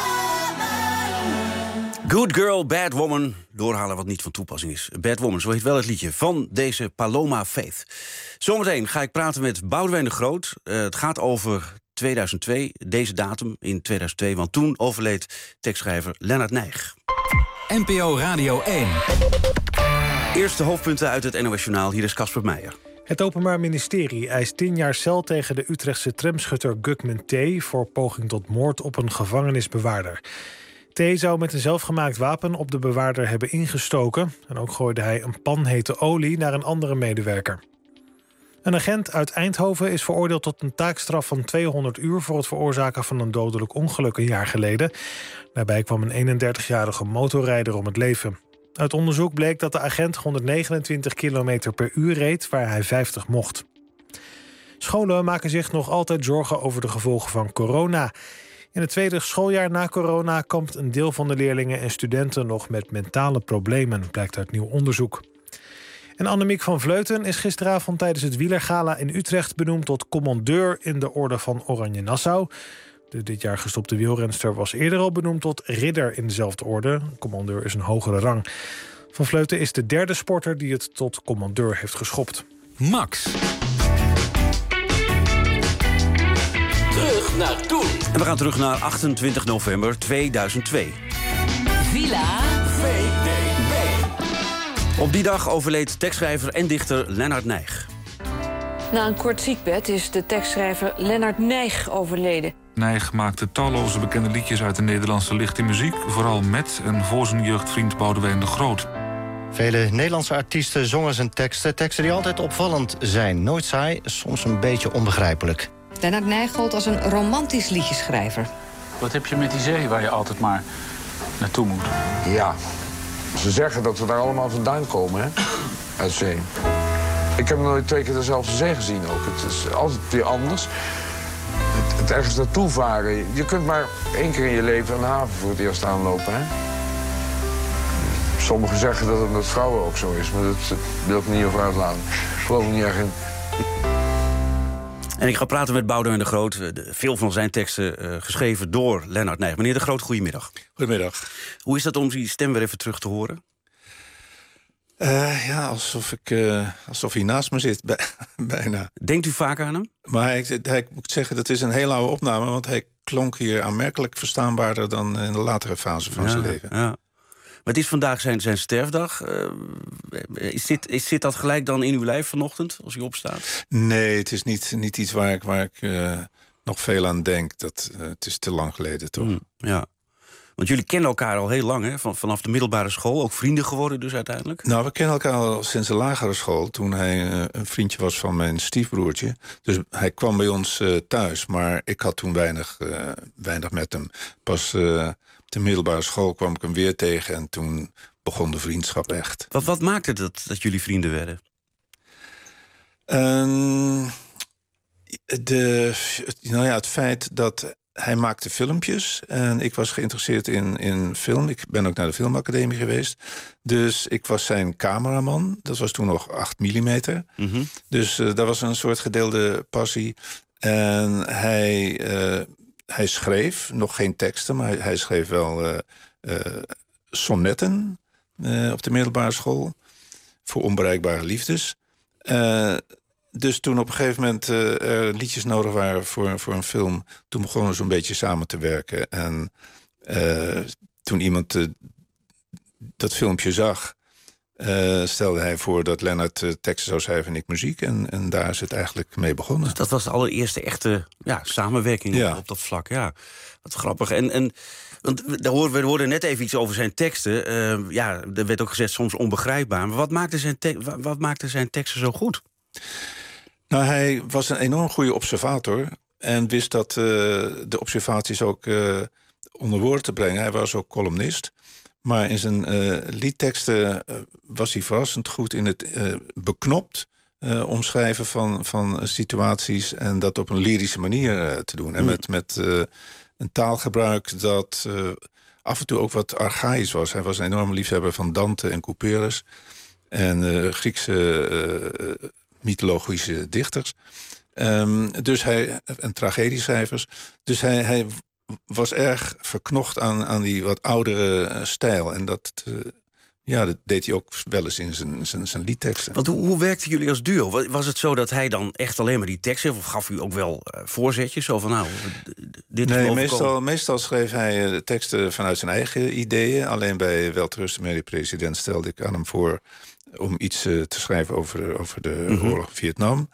woman. Good Girl, Bad Woman. Doorhalen wat niet van toepassing is. Bad Woman, zo heet wel het liedje van deze Paloma Faith. Zometeen ga ik praten met Boudewijn de Groot. Het gaat over 2002, deze datum in 2002... want toen overleed tekstschrijver Lennart Nijg. NPO Radio 1. Eerste hoofdpunten uit het NOS Journaal. Hier is Casper Meijer. Het Openbaar Ministerie eist 10 jaar cel tegen de Utrechtse tramschutter Gugman T. voor poging tot moord op een gevangenisbewaarder. T. zou met een zelfgemaakt wapen op de bewaarder hebben ingestoken. En ook gooide hij een pan hete olie naar een andere medewerker. Een agent uit Eindhoven is veroordeeld tot een taakstraf van 200 uur... voor het veroorzaken van een dodelijk ongeluk een jaar geleden. Daarbij kwam een 31-jarige motorrijder om het leven. Uit onderzoek bleek dat de agent 129 km per uur reed... waar hij 50 mocht. Scholen maken zich nog altijd zorgen over de gevolgen van corona. In het tweede schooljaar na corona kampt een deel van de leerlingen en studenten nog met mentale problemen, blijkt uit nieuw onderzoek. En Annemiek van Vleuten is gisteravond tijdens het wielergala in Utrecht benoemd tot commandeur in de Orde van Oranje Nassau. De dit jaar gestopte wielrenster was eerder al benoemd tot ridder in dezelfde orde. Commandeur is een hogere rang. Van Vleuten is de derde sporter die het tot commandeur heeft geschopt. Max. Terug naar toen. En we gaan terug naar 28 november 2002. Villa VDB. Op die dag overleed tekstschrijver en dichter Lennart Nijg. Na een kort ziekbed is de tekstschrijver Lennart Nijg overleden. Nijg maakte talloze bekende liedjes uit de Nederlandse lichte muziek, vooral met en voor zijn jeugdvriend Boudewijn de Groot. Vele Nederlandse artiesten zongen zijn teksten. Teksten die altijd opvallend zijn. Nooit saai, soms een beetje onbegrijpelijk. Lennart Nijg gold als een romantisch liedjeschrijver. Wat heb je met die zee waar je altijd maar naartoe moet? Ja, ze zeggen dat we daar allemaal vandaan komen, hè? Uit zee. Ik heb nog nooit 2 keer dezelfde zee gezien ook. Het is altijd weer anders. Het ergens naartoe varen. Je kunt maar 1 keer in je leven aan de haven voor het eerst aanlopen, hè? Sommigen zeggen dat het met vrouwen ook zo is, maar dat wil ik niet over uitlaten. Ik geloof er niet erg in. En ik ga praten met Boudewijn de Groot. Veel van zijn teksten geschreven door Lennart Nijg. Meneer de Groot, goedemiddag. Goedemiddag. Hoe is dat om die stem weer even terug te horen? Ja, alsof hij naast me zit, bijna. Denkt u vaak aan hem? Maar ik moet zeggen, dat is een hele oude opname, want hij klonk hier aanmerkelijk verstaanbaarder dan in de latere fase van zijn leven. Ja. Maar het is vandaag zijn sterfdag. Zit dat gelijk dan in uw lijf vanochtend, als u opstaat? Nee, het is niet iets waar ik nog veel aan denk. Het is te lang geleden, toch? Ja. Want jullie kennen elkaar al heel lang, hè? Vanaf de middelbare school. Ook vrienden geworden dus uiteindelijk? Nou, we kennen elkaar al sinds de lagere school. Toen hij een vriendje was van mijn stiefbroertje. Dus hij kwam bij ons thuis. Maar ik had toen weinig met hem. Pas op de middelbare school kwam ik hem weer tegen. En toen begon de vriendschap echt. Wat maakte dat jullie vrienden werden? Het feit dat hij maakte filmpjes en ik was geïnteresseerd in film. Ik ben ook naar de filmacademie geweest. Dus ik was zijn cameraman. Dat was toen nog 8 mm. Mm-hmm. Dus dat was een soort gedeelde passie. En hij schreef, nog geen teksten, maar hij schreef wel sonnetten op de middelbare school. Voor onbereikbare liefdes. Dus toen op een gegeven moment er liedjes nodig waren voor een film, toen begonnen we zo'n beetje samen te werken. En toen iemand dat filmpje zag, stelde hij voor dat Lennart teksten zou schrijven en ik muziek. En daar is het eigenlijk mee begonnen. Dus dat was de allereerste echte samenwerking op dat vlak. Ja, wat grappig. Want we hoorden net even iets over zijn teksten. Er werd ook gezegd soms onbegrijpbaar. Maar wat maakte zijn teksten zo goed? Nou, hij was een enorm goede observator en wist dat de observaties ook onder woorden te brengen. Hij was ook columnist, maar in zijn liedteksten was hij verrassend goed in het beknopt omschrijven van situaties en dat op een lyrische manier te doen. En met een taalgebruik dat af en toe ook wat archaïs was. Hij was een enorme liefhebber van Dante en Couperus en Griekse mythologische dichters. En tragedieschrijvers. Dus hij was erg verknocht aan die wat oudere stijl. En dat deed hij ook wel eens in zijn liedteksten. Want hoe werkten jullie als duo? Was het zo dat hij dan echt alleen maar die teksten, of gaf u ook wel voorzetjes? Zo van, dit nee, meestal schreef hij de teksten vanuit zijn eigen ideeën. Alleen bij Welterusten, meneer de president, stelde ik aan hem voor om iets te schrijven over de oorlog in Vietnam.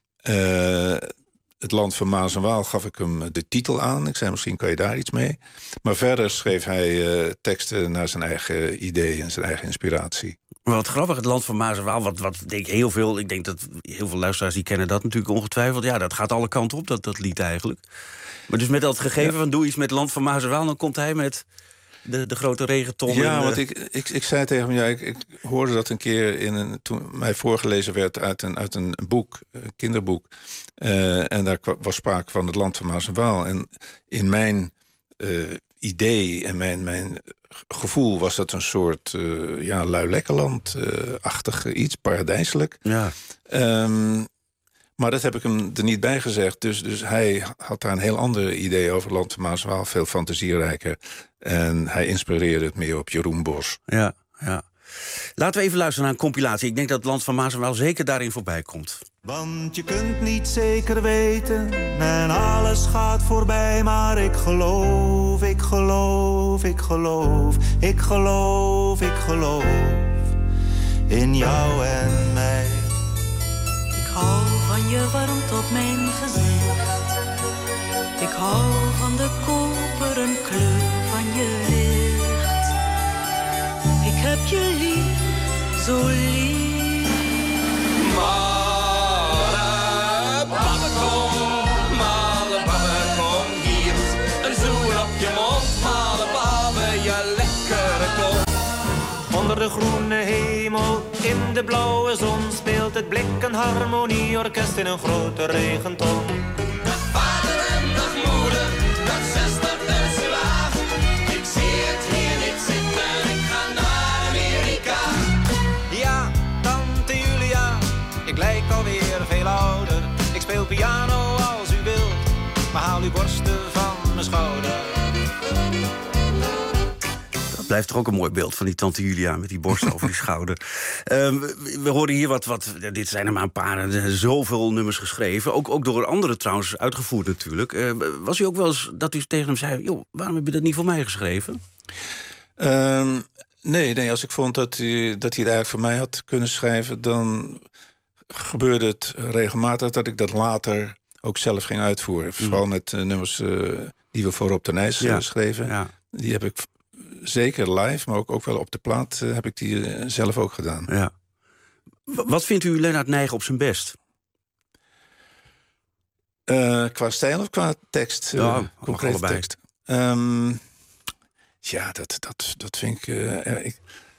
Het land van Maas en Waal gaf ik hem de titel aan. Ik zei, misschien kan je daar iets mee. Maar verder schreef hij teksten naar zijn eigen ideeën en zijn eigen inspiratie. Maar wat grappig, het land van Maas en Waal, wat denk ik denk dat heel veel luisteraars die kennen dat natuurlijk ongetwijfeld. Ja, dat gaat alle kanten op, dat lied eigenlijk. Maar dus met dat gegeven van doe iets met het land van Maas en Waal, dan komt hij met de grote regenton. Ja, want ik zei tegen hem, ik hoorde dat een keer toen mij voorgelezen werd uit een boek, een kinderboek. En daar was sprake van het land van Maas en Waal. En in mijn idee en mijn gevoel was dat een soort Luilekkerland-achtig iets, paradijselijk. Ja. Maar dat heb ik hem er niet bij gezegd. Dus hij had daar een heel ander idee over Land van Maas en Waal, veel fantasierijker. En hij inspireerde het meer op Jeroen Bos. Ja. Laten we even luisteren naar een compilatie. Ik denk dat Land van Maas en Waal zeker daarin voorbij komt. Want je kunt niet zeker weten en alles gaat voorbij, maar ik geloof, ik geloof, ik geloof, ik geloof, ik geloof in jou en mij. Ik hou van je warmte op mijn gezicht. Ik hou van de koperen kleur van je licht. Ik heb je lief, zo lief. Male babbe, kom hier. Een zoen op je mond, male babbe, je lekkere kop. Onder de groene hemel, in de blauwe zon, speelt het blik een harmonieorkest in een grote regenton. Dag vader en dag moeder, dag zuster Ursula. Ik zie het hier niet zitten, ik ga naar Amerika. Ja, tante Julia, ik lijk alweer veel ouder. Ik speel piano als u wilt, maar haal uw borsten van mijn schouder. Dat blijft toch ook een mooi beeld van die tante Julia met die borst over die schouder. We horen hier wat, dit zijn er maar een paar, er zijn zoveel nummers geschreven. Ook door anderen trouwens uitgevoerd natuurlijk. Was u ook wel eens dat u tegen hem zei, joh, waarom heb je dat niet voor mij geschreven? Nee, als ik vond dat hij het eigenlijk voor mij had kunnen schrijven, dan gebeurde het regelmatig dat ik dat later ook zelf ging uitvoeren. Vooral met nummers die we voor Op de Nijs schreven. Ja. Die heb ik zeker live, maar ook wel op de plaat heb ik die zelf ook gedaan. Ja. Wat vindt u Lennart Nijg op zijn best? Qua stijl of qua tekst? Concrete tekst. Dat vind ik...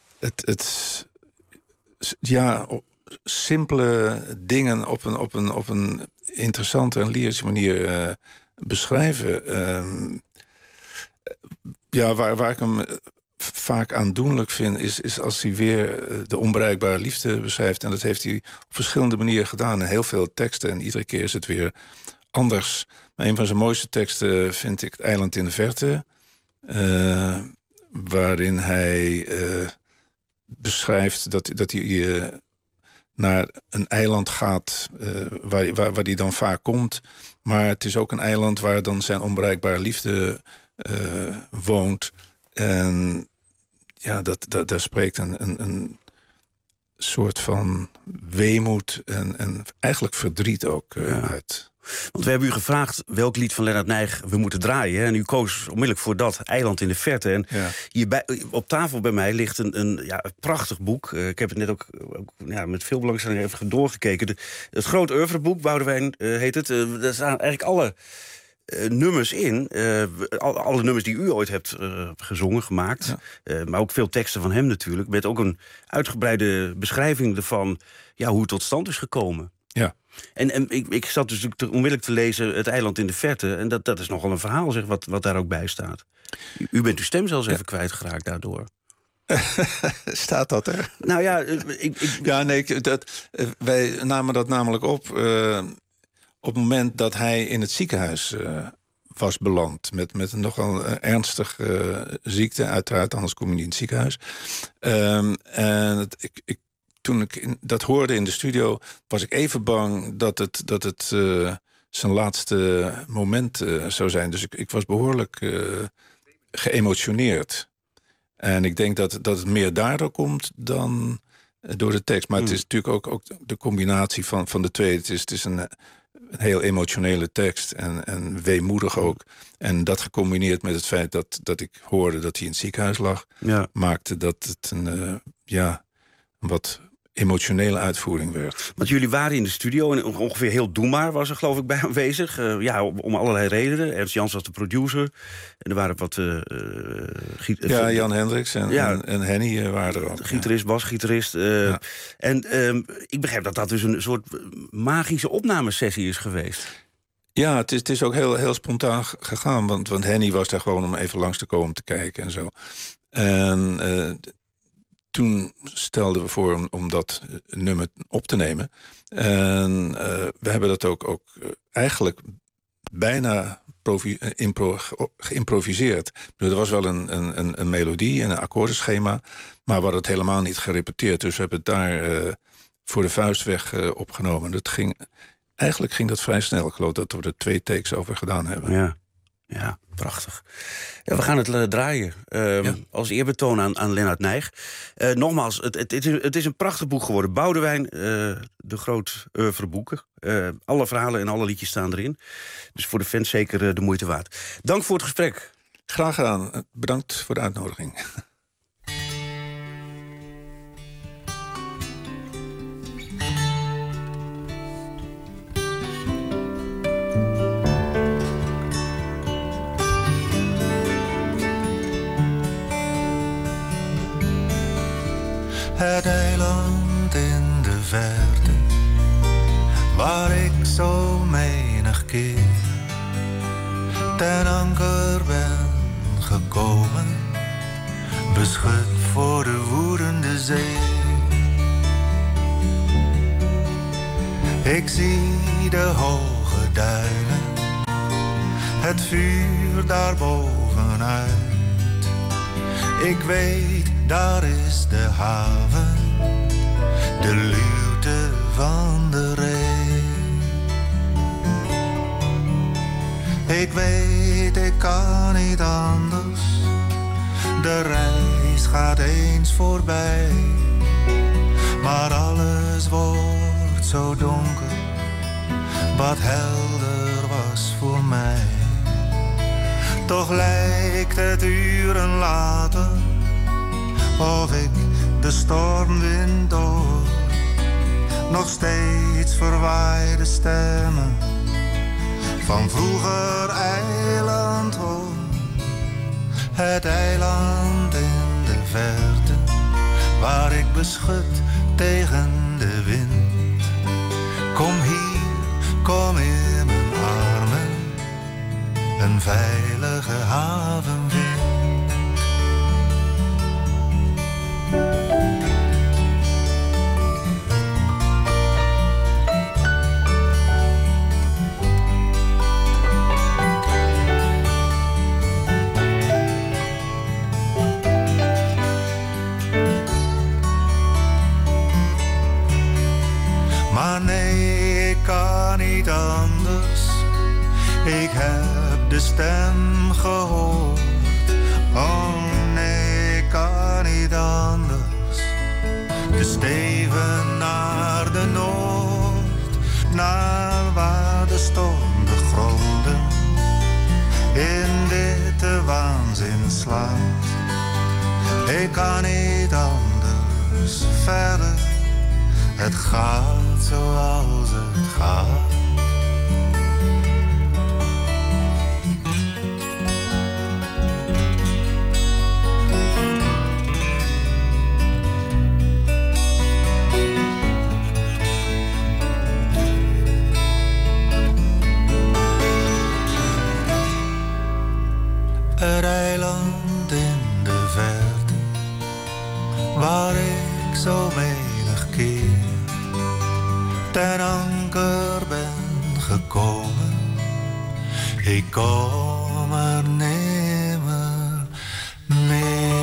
simpele dingen op een interessante en lyrische manier beschrijven. Waar ik hem vaak aandoenlijk vind, is als hij weer de onbereikbare liefde beschrijft. En dat heeft hij op verschillende manieren gedaan in heel veel teksten. En iedere keer is het weer anders. Maar een van zijn mooiste teksten vind ik Het Eiland in de Verte. Waarin hij beschrijft dat hij naar een eiland gaat waar hij dan vaak komt. Maar het is ook een eiland waar dan zijn onbereikbare liefde woont. En ja, daar spreekt een soort van weemoed en eigenlijk verdriet ook uit. Want we hebben u gevraagd welk lied van Lennart Nijg we moeten draaien. Hè? En u koos onmiddellijk voor dat, Eiland in de Verte. En hier op tafel bij mij ligt een prachtig boek. Ik heb het net ook met veel belangstelling even doorgekeken. Het groot oeuvreboek, Boudewijn heet het. Daar staan eigenlijk alle nummers in. Alle nummers die u ooit hebt gezongen, gemaakt. Ja. Maar ook veel teksten van hem natuurlijk. Met ook een uitgebreide beschrijving ervan hoe het tot stand is gekomen. Ja. En ik zat dus onmiddellijk te lezen Het Eiland in de Verte. En dat is nogal een verhaal, zeg, wat daar ook bij staat. U bent uw stem zelfs even kwijtgeraakt daardoor. Staat dat er? Nou ja, wij namen dat namelijk op het moment dat hij in het ziekenhuis was beland. Met een nogal ernstige ziekte, uiteraard, anders kom je niet in het ziekenhuis. Toen ik dat hoorde in de studio, was ik even bang dat het zijn laatste moment zou zijn. Dus ik was behoorlijk geëmotioneerd. En ik denk dat het meer daardoor komt dan door de tekst. Maar het is natuurlijk ook de combinatie van de twee. Het is een heel emotionele tekst en weemoedig ook. En dat gecombineerd met het feit dat ik hoorde dat hij in het ziekenhuis lag, maakte dat het een wat emotionele uitvoering werd. Want jullie waren in de studio en ongeveer heel Doe Maar was er geloof ik bij aanwezig. Om allerlei redenen. Ernst Jans was de producer. En er waren wat... Jan Hendricks en Henny waren er ook. Gitarist, basgitarist. En ik begrijp dat dus een soort magische opnamesessie is geweest. Ja, het is ook heel spontaan gegaan. Want Henny was daar gewoon om even langs te komen te kijken en zo. En toen stelden we voor om dat nummer op te nemen. En we hebben dat ook eigenlijk bijna geïmproviseerd. Er was wel een melodie en een akkoordenschema, maar we hadden het helemaal niet gerepeteerd. Dus we hebben het daar voor de vuistweg opgenomen. Eigenlijk ging dat vrij snel. Ik geloof dat we er 2 takes over gedaan hebben. Ja, prachtig. Ja, we gaan het draaien. Als eerbetoon aan Lennart Nijg. Nogmaals, het is een prachtig boek geworden. Boudewijn, de groot oeuvreboeken. Alle verhalen en alle liedjes staan erin. Dus voor de fans zeker de moeite waard. Dank voor het gesprek. Graag gedaan. Bedankt voor de uitnodiging. Het eiland in de verte, waar ik zo menig keer ten anker ben gekomen, beschut voor de woedende zee. Ik zie de hoge duinen, het vuur daarbovenuit. Ik weet, daar is de haven, de luwte van de ree. Ik weet, ik kan niet anders, de reis gaat eens voorbij. Maar alles wordt zo donker, wat helder was voor mij. Toch lijkt het uren later, of ik de stormwind door, nog steeds verwaaide stemmen van vroeger eiland hoor. Het eiland in de verte, waar ik beschut tegen de wind. Kom hier, kom in mijn armen, een veilige haven vind. Maar nee, ik kan niet anders. Ik heb de stem gehoord. Oh nee, ik kan niet anders. De steven naar de noord, naar waar de storm de gronden in dit waanzin slaat. Ik kan niet anders verder. Het gaat zoals het gaat. Het eiland in de verte, waar ik zo menig keer ten anker ben gekomen. Ik kom er nimmer meer.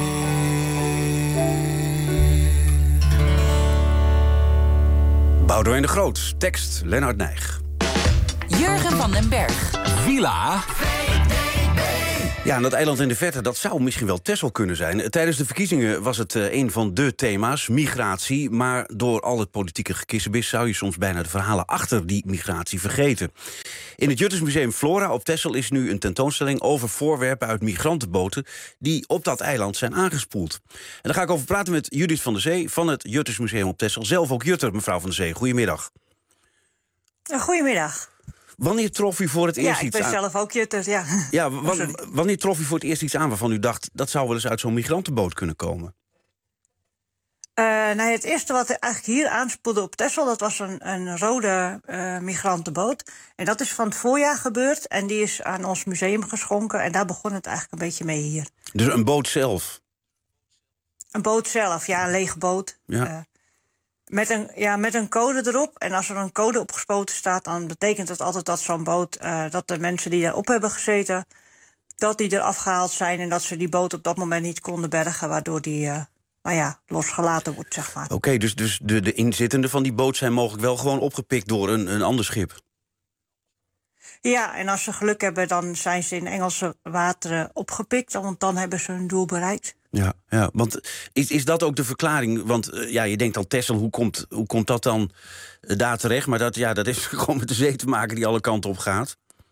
Boudewijn de Groot, tekst Lennart Nijg. Jurgen van den Berg. Villa. Ja, en dat eiland in de verte, dat zou misschien wel Texel kunnen zijn. Tijdens de verkiezingen was het een van de thema's, migratie. Maar door al het politieke gekissenbis zou je soms bijna de verhalen achter die migratie vergeten. In het Juttersmuseum Flora op Texel is nu een tentoonstelling over voorwerpen uit migrantenboten die op dat eiland zijn aangespoeld. En daar ga ik over praten met Judith van der Zee van het Juttersmuseum op Texel. Zelf ook Jutter, mevrouw van der Zee. Goedemiddag. Goedemiddag. Wanneer trof u voor het eerst iets aan? Ja, ik ben zelf ook Jutter, ja. Ja, wanneer trof u voor het eerst iets aan waarvan u dacht dat zou wel eens uit zo'n migrantenboot kunnen komen? Het eerste wat eigenlijk hier aanspoelde op Texel... dat was een rode migrantenboot. En dat is van het voorjaar gebeurd. En die is aan ons museum geschonken. En daar begon het eigenlijk een beetje mee hier. Dus een boot zelf? Een boot zelf, ja, een lege boot. Ja. Met een code erop. En als er een code opgespoten staat... dan betekent het altijd dat zo'n boot... dat de mensen die daarop hebben gezeten... dat die er afgehaald zijn... en dat ze die boot op dat moment niet konden bergen... waardoor die... losgelaten wordt, zeg maar. Oké, dus de inzittenden van die boot zijn mogelijk wel gewoon opgepikt door een ander schip? Ja, en als ze geluk hebben, dan zijn ze in Engelse wateren opgepikt... want dan hebben ze hun doel bereikt. Ja, want is dat ook de verklaring? Want je denkt al, Texel, hoe komt dat dan daar terecht? Maar dat is gewoon met de zee te maken die alle kanten op gaat.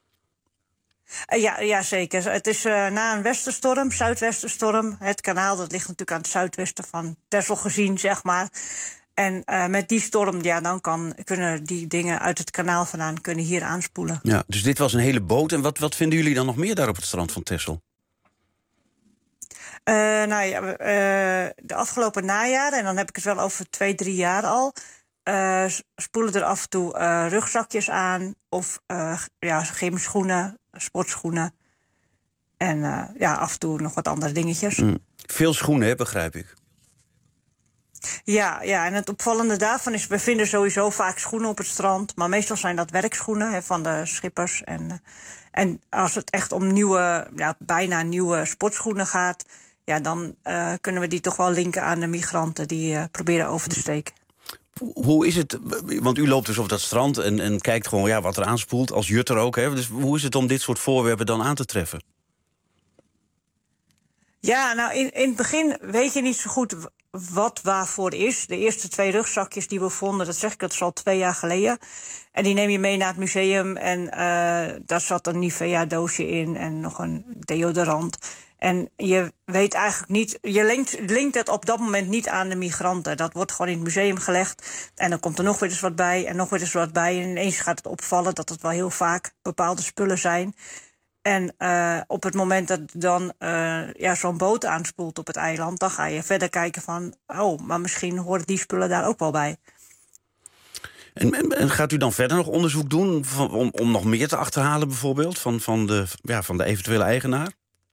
Ja, zeker. Het is na een westerstorm, zuidwesterstorm... het kanaal, dat ligt natuurlijk aan het zuidwesten van Texel gezien, zeg maar. En met die storm, dan kunnen die dingen uit het kanaal vandaan... kunnen hier aanspoelen. Ja, dus dit was een hele boot. En wat vinden jullie dan nog meer daar op het strand van Texel? De afgelopen najaren, en dan heb ik het wel over 2-3 jaar al... spoelen er af en toe rugzakjes aan of gymschoenen, sportschoenen. En af en toe nog wat andere dingetjes. Veel schoenen, hè, begrijp ik. Ja, en het opvallende daarvan is... we vinden sowieso vaak schoenen op het strand... maar meestal zijn dat werkschoenen van de schippers. En als het echt om bijna nieuwe sportschoenen gaat... dan kunnen we die toch wel linken aan de migranten... die proberen over te steken. Hoe is het, want u loopt dus op dat strand en kijkt gewoon wat er aanspoelt, als jutter ook. Hè? Dus hoe is het om dit soort voorwerpen dan aan te treffen? Ja, in het begin weet je niet zo goed wat waarvoor is. De eerste 2 rugzakjes die we vonden, dat is al 2 jaar geleden. En die neem je mee naar het museum en daar zat een Nivea-doosje in en nog een deodorant. En je weet eigenlijk niet, je linkt het op dat moment niet aan de migranten. Dat wordt gewoon in het museum gelegd. En dan komt er nog weer eens wat bij en nog weer eens wat bij. En ineens gaat het opvallen dat het wel heel vaak bepaalde spullen zijn. En op het moment dat dan zo'n boot aanspoelt op het eiland... dan ga je verder kijken van, maar misschien horen die spullen daar ook wel bij. En gaat u dan verder nog onderzoek doen om nog meer te achterhalen bijvoorbeeld... van de eventuele eigenaar?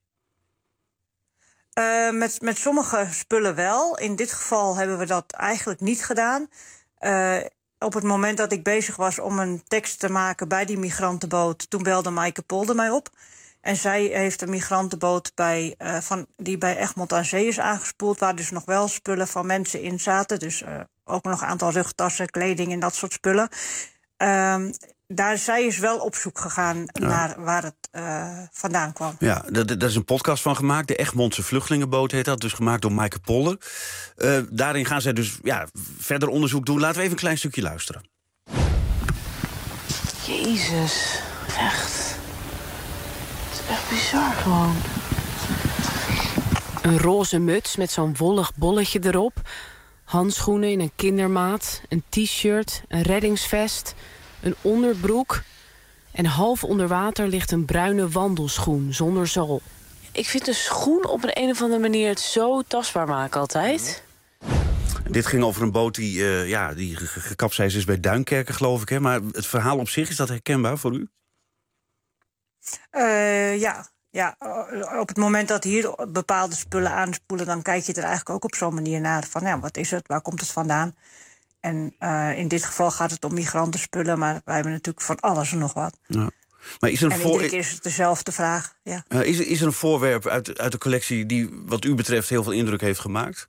Met sommige spullen wel. In dit geval hebben we dat eigenlijk niet gedaan. Op het moment dat ik bezig was om een tekst te maken bij die migrantenboot... toen belde Maaike Polder mij op. En zij heeft een migrantenboot die bij Egmond aan Zee is aangespoeld... waar dus nog wel spullen van mensen in zaten. Dus ook nog een aantal rugtassen, kleding en dat soort spullen. Zij is wel op zoek gegaan naar waar het vandaan kwam. Ja, daar is een podcast van gemaakt. De Egmondse Vluchtelingenboot heet dat. Dus gemaakt door Maaike Polder. Daarin gaan zij dus verder onderzoek doen. Laten we even een klein stukje luisteren. Jezus, echt. Het is echt bizar gewoon. Een roze muts met zo'n wollig bolletje erop. Handschoenen in een kindermaat. Een t-shirt, een reddingsvest... een onderbroek en half onder water ligt een bruine wandelschoen zonder zool. Ik vind een schoen op een of andere manier het zo tastbaar maken altijd. Dit ging over een boot die gekapseisd is bij Duinkerken, geloof ik. Hè? Maar het verhaal op zich, is dat herkenbaar voor u? Ja, op het moment dat hier bepaalde spullen aanspoelen... dan kijk je er eigenlijk ook op zo'n manier naar. Van wat is het, waar komt het vandaan? En in dit geval gaat het om migrantenspullen... maar wij hebben natuurlijk van alles en nog wat. Ja. Maar iedere keer is het dezelfde vraag. Ja. Is er een voorwerp uit de collectie... die wat u betreft heel veel indruk heeft gemaakt?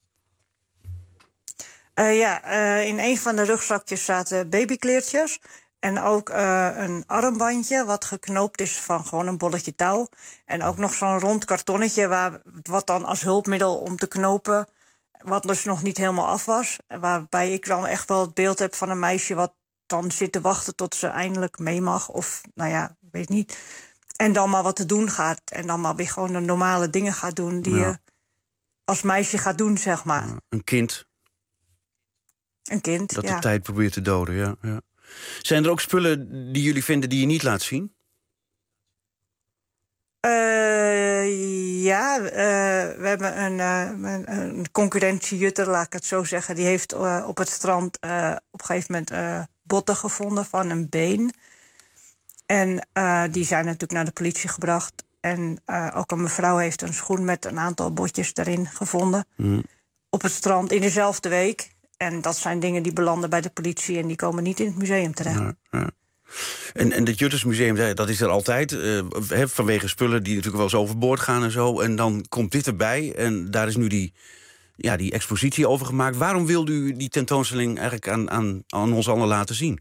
In een van de rugzakjes zaten babykleertjes... en ook een armbandje wat geknoopt is van gewoon een bolletje touw. En ook nog zo'n rond kartonnetje... wat dan als hulpmiddel om te knopen... wat dus nog niet helemaal af was. Waarbij ik dan echt wel het beeld heb van een meisje... wat dan zit te wachten tot ze eindelijk mee mag. Of, weet niet. En dan maar wat te doen gaat. En dan maar weer gewoon de normale dingen gaat doen... die je als meisje gaat doen, zeg maar. Een kind. Een kind, dat de tijd probeert te doden, ja. Zijn er ook spullen die jullie vinden die je niet laat zien? We hebben een concurrentie Jutter, laat ik het zo zeggen. Die heeft op het strand op een gegeven moment botten gevonden van een been. En die zijn natuurlijk naar de politie gebracht. En ook een mevrouw heeft een schoen met een aantal botjes erin gevonden. Op het strand in dezelfde week. En dat zijn dingen die belanden bij de politie en die komen niet in het museum terecht. Ja. En het Juttersmuseum, dat is er altijd. Vanwege spullen die natuurlijk wel eens overboord gaan en zo. En dan komt dit erbij. En daar is nu die expositie over gemaakt. Waarom wilde u die tentoonstelling eigenlijk aan ons allen laten zien?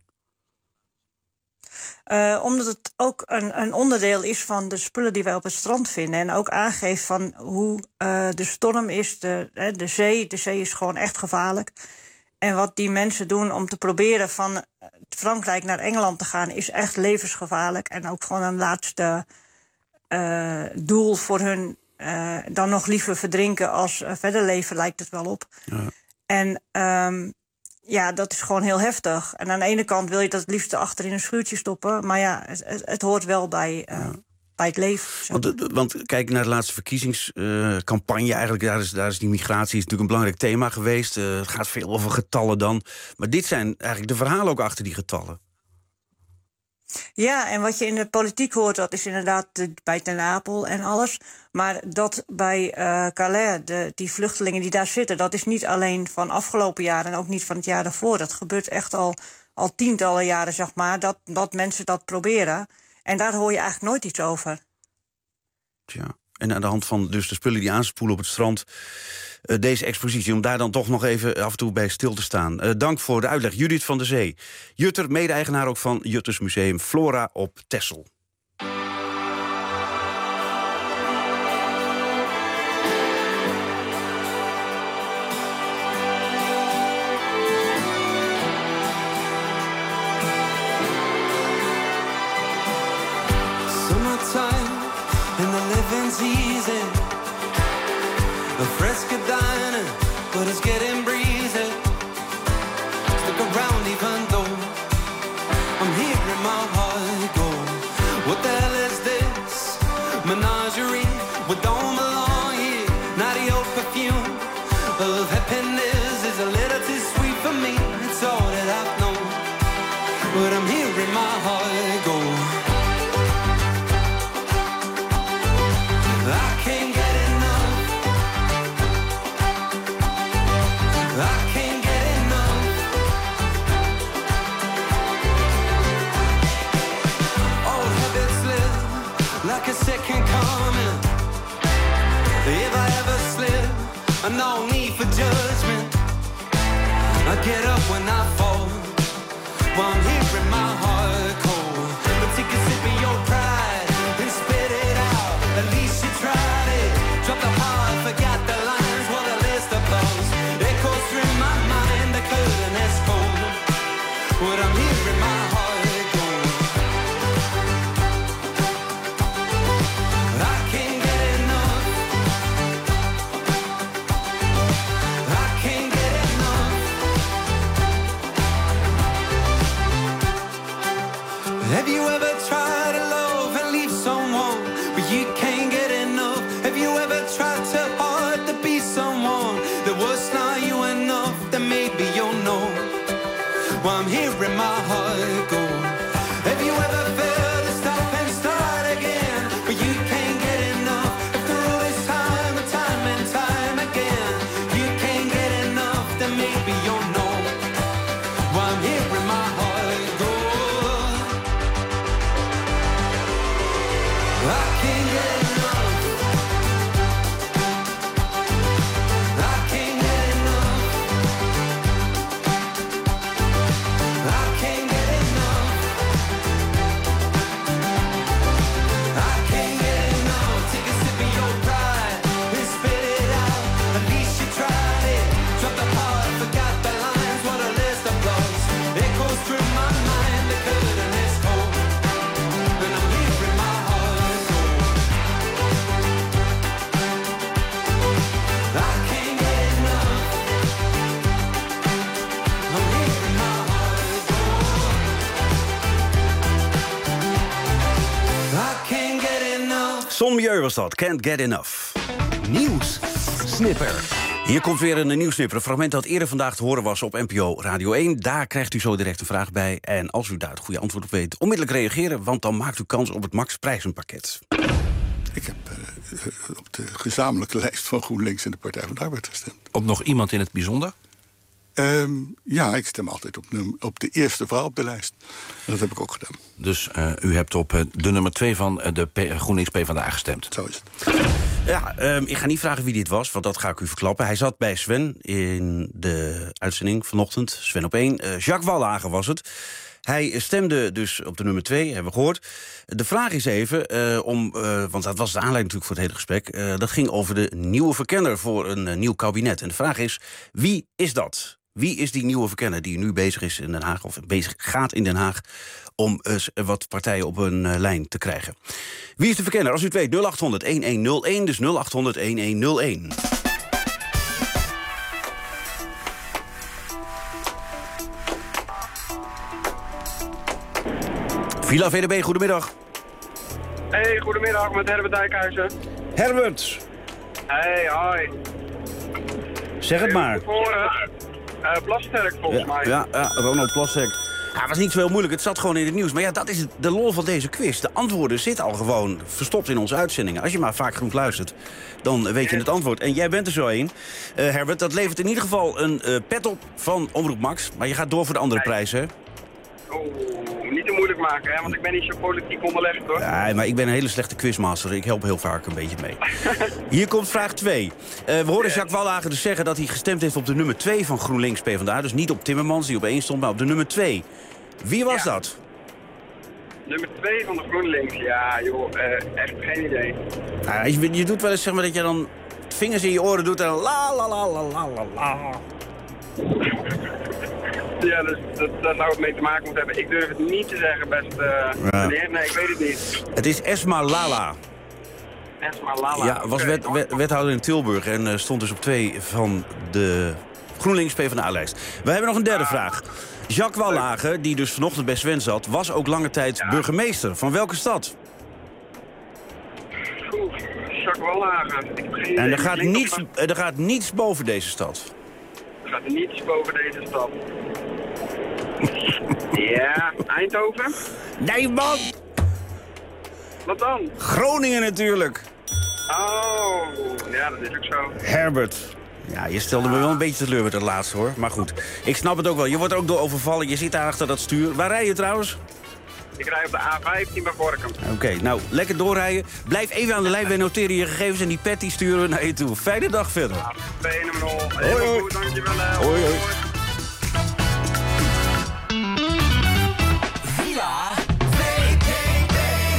Omdat het ook een onderdeel is van de spullen die wij op het strand vinden. En ook aangeeft van hoe de storm is, de zee. De zee is gewoon echt gevaarlijk. En wat die mensen doen om te proberen van Frankrijk naar Engeland te gaan, is echt levensgevaarlijk. En ook gewoon een laatste doel voor hun. Dan nog liever verdrinken als verder leven, lijkt het wel op. Ja. En dat is gewoon heel heftig. En aan de ene kant wil je dat het liefst achter in een schuurtje stoppen. Maar ja, het hoort wel bij het leven. Want kijk naar de laatste verkiezingscampagne. Eigenlijk, daar is die migratie is natuurlijk een belangrijk thema geweest. Het gaat veel over getallen dan. Maar dit zijn eigenlijk de verhalen ook achter die getallen. Ja, en wat je in de politiek hoort, dat is inderdaad bij Ten Apel en alles. Maar dat bij Calais, die vluchtelingen die daar zitten, dat is niet alleen van afgelopen jaar en ook niet van het jaar daarvoor. Dat gebeurt echt al tientallen jaren, zeg maar, dat mensen dat proberen. En daar hoor je eigenlijk nooit iets over. Ja, en aan de hand van dus de spullen die aanspoelen op het strand, deze expositie, om daar dan toch nog even af en toe bij stil te staan. Dank voor de uitleg, Judith van der Zee. Jutter, mede-eigenaar ook van Juttersmuseum Flora op Texel. And the living's easy. The fresca dining, but it's getting breezy. Stick around even though I'm hearing my heart go. What the hell is this menagerie? We don't belong here. Not your perfume of happiness is a little too sweet for me. It's all that I've known, but I'm hearing my heart go. Second coming. If I ever slip, no need for judgment. I get up when I fall. While I'm hearing my heart cold. But take a sip of your pride and spit it out. At least you tried it. Drop the heart, forgot the lines. While the list of those echoes through my mind. The curtain is cold. What I'm hearing my heart. Have you ever tried to love and leave someone, but you can't get enough? Have you ever tried so hard to be someone that was not you enough? Then maybe you'll know why I'm hearing my heart go. Have you ever felt to stop and start again, but you can't get enough? After all this time and time and time again, you can't get enough. Then maybe you'll know why I'm hearing my heart go. I can't get enough. Milieu was dat, Can't Get Enough. Nieuws. Snipper. Hier komt weer een nieuwssnipper. Een fragment dat eerder vandaag te horen was op NPO Radio 1. Daar krijgt u zo direct een vraag bij. En als u daar het goede antwoord op weet, onmiddellijk reageren, want dan maakt u kans op het Max Prijzenpakket. Ik heb op de gezamenlijke lijst van GroenLinks en de Partij van de Arbeid gestemd. Op nog iemand in het bijzonder? Ja, ik stem altijd op de eerste vrouw op de lijst. En dat heb ik ook gedaan. Dus u hebt op de nummer 2 van de GroenLinks PvdA gestemd? Zo is het. Ja, ik ga niet vragen wie dit was, want dat ga ik u verklappen. Hij zat bij Sven in de uitzending vanochtend, Sven op 1. Jacques Wallhagen was het. Hij stemde dus op de nummer 2, hebben we gehoord. De vraag is even, want dat was de aanleiding natuurlijk voor het hele gesprek. Dat ging over de nieuwe verkenner voor een nieuw kabinet. En de vraag is, wie is dat? Wie is die nieuwe verkenner die nu bezig is in Den Haag, of bezig gaat in Den Haag, om wat partijen op een lijn te krijgen? Wie is de verkenner? Als u het weet, 0800-1101, dus 0800-1101. Villa VDB, goedemiddag. Hey, goedemiddag, met Herbert Dijkhuizen. Herbert. Hey, hoi. Zeg het maar. Plasterk, volgens mij. Ja, Ronald Plasterk. Ja, het was niet zo heel moeilijk, het zat gewoon in het nieuws. Maar ja, dat is de lol van deze quiz. De antwoorden zitten al gewoon verstopt in onze uitzendingen. Als je maar vaak genoeg luistert, dan weet je het antwoord. En jij bent er zo een. Herbert, dat levert in ieder geval een pet op van Omroep Max. Maar je gaat door voor de andere prijzen, hè? Niet te moeilijk maken, hè, want ik ben niet zo politiek onderlegd, hoor. Ja, maar ik ben een hele slechte quizmaster. Ik help heel vaak een beetje mee. Hier komt vraag 2. We hoorden Jacques Wallhagen dus zeggen dat hij gestemd heeft op de nummer 2 van GroenLinks PvdA. Dus niet op Timmermans, die op 1 stond, maar op de nummer 2. Wie was dat? Nummer 2 van de GroenLinks, ja, joh, echt geen idee. Nou, je doet wel eens, zeg maar, dat je dan vingers in je oren doet en dan la la la la la la. Ja, dus daar zou het mee te maken moeten hebben. Ik durf het niet te zeggen, beste meneer. Nee, ik weet het niet. Het is Esma Lala. Esma Lala. Ja, was wethouder in Tilburg en stond dus op 2 van de GroenLinks PvdA-lijst. We hebben nog een derde vraag. Jacques Wallhagen, die dus vanochtend bij Sven zat, was ook lange tijd burgemeester. Van welke stad? Jacques Wallhagen. En er gaat niets boven deze stad. Er gaat niets boven deze stad. Ja, Eindhoven? Nee, man! Wat dan? Groningen natuurlijk. Oh, ja, dat is ook zo. Herbert. Ja, je stelde me wel een beetje teleur met het laatste, hoor. Maar goed, ik snap het ook wel. Je wordt er ook door overvallen. Je zit daar achter dat stuur. Waar rij je trouwens? Ik rij op de A15 bij Gorinchem. Oké, nou, lekker doorrijden. Blijf even aan de lijn. Wij noteren je gegevens en die pet die sturen we naar je toe. Fijne dag verder. Ja, fenomenal. Hoi, hoi. Goed, dankjewel. Hoi, hoi. Villa VPB.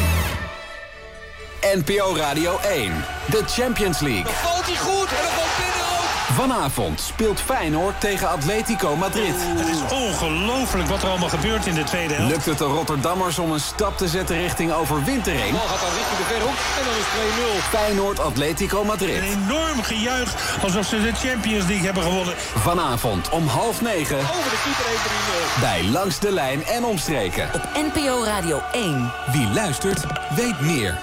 NPO Radio 1. De Champions League. Dan valt hij goed en dan valt binnen ook. Vanavond speelt Feyenoord tegen Atletico Madrid. Het is ongelooflijk wat er allemaal gebeurt in de tweede helft. Lukt het de Rotterdammers om een stap te zetten richting overwintering? De bal gaat dan richting de verhoek en dan is 2-0. Feyenoord Atletico Madrid. Een enorm gejuich alsof ze de Champions League hebben gewonnen. Vanavond om 20:30. Over de keeper 1-3-0. Bij Langs de Lijn en Omstreken. Op NPO Radio 1. Wie luistert, weet meer.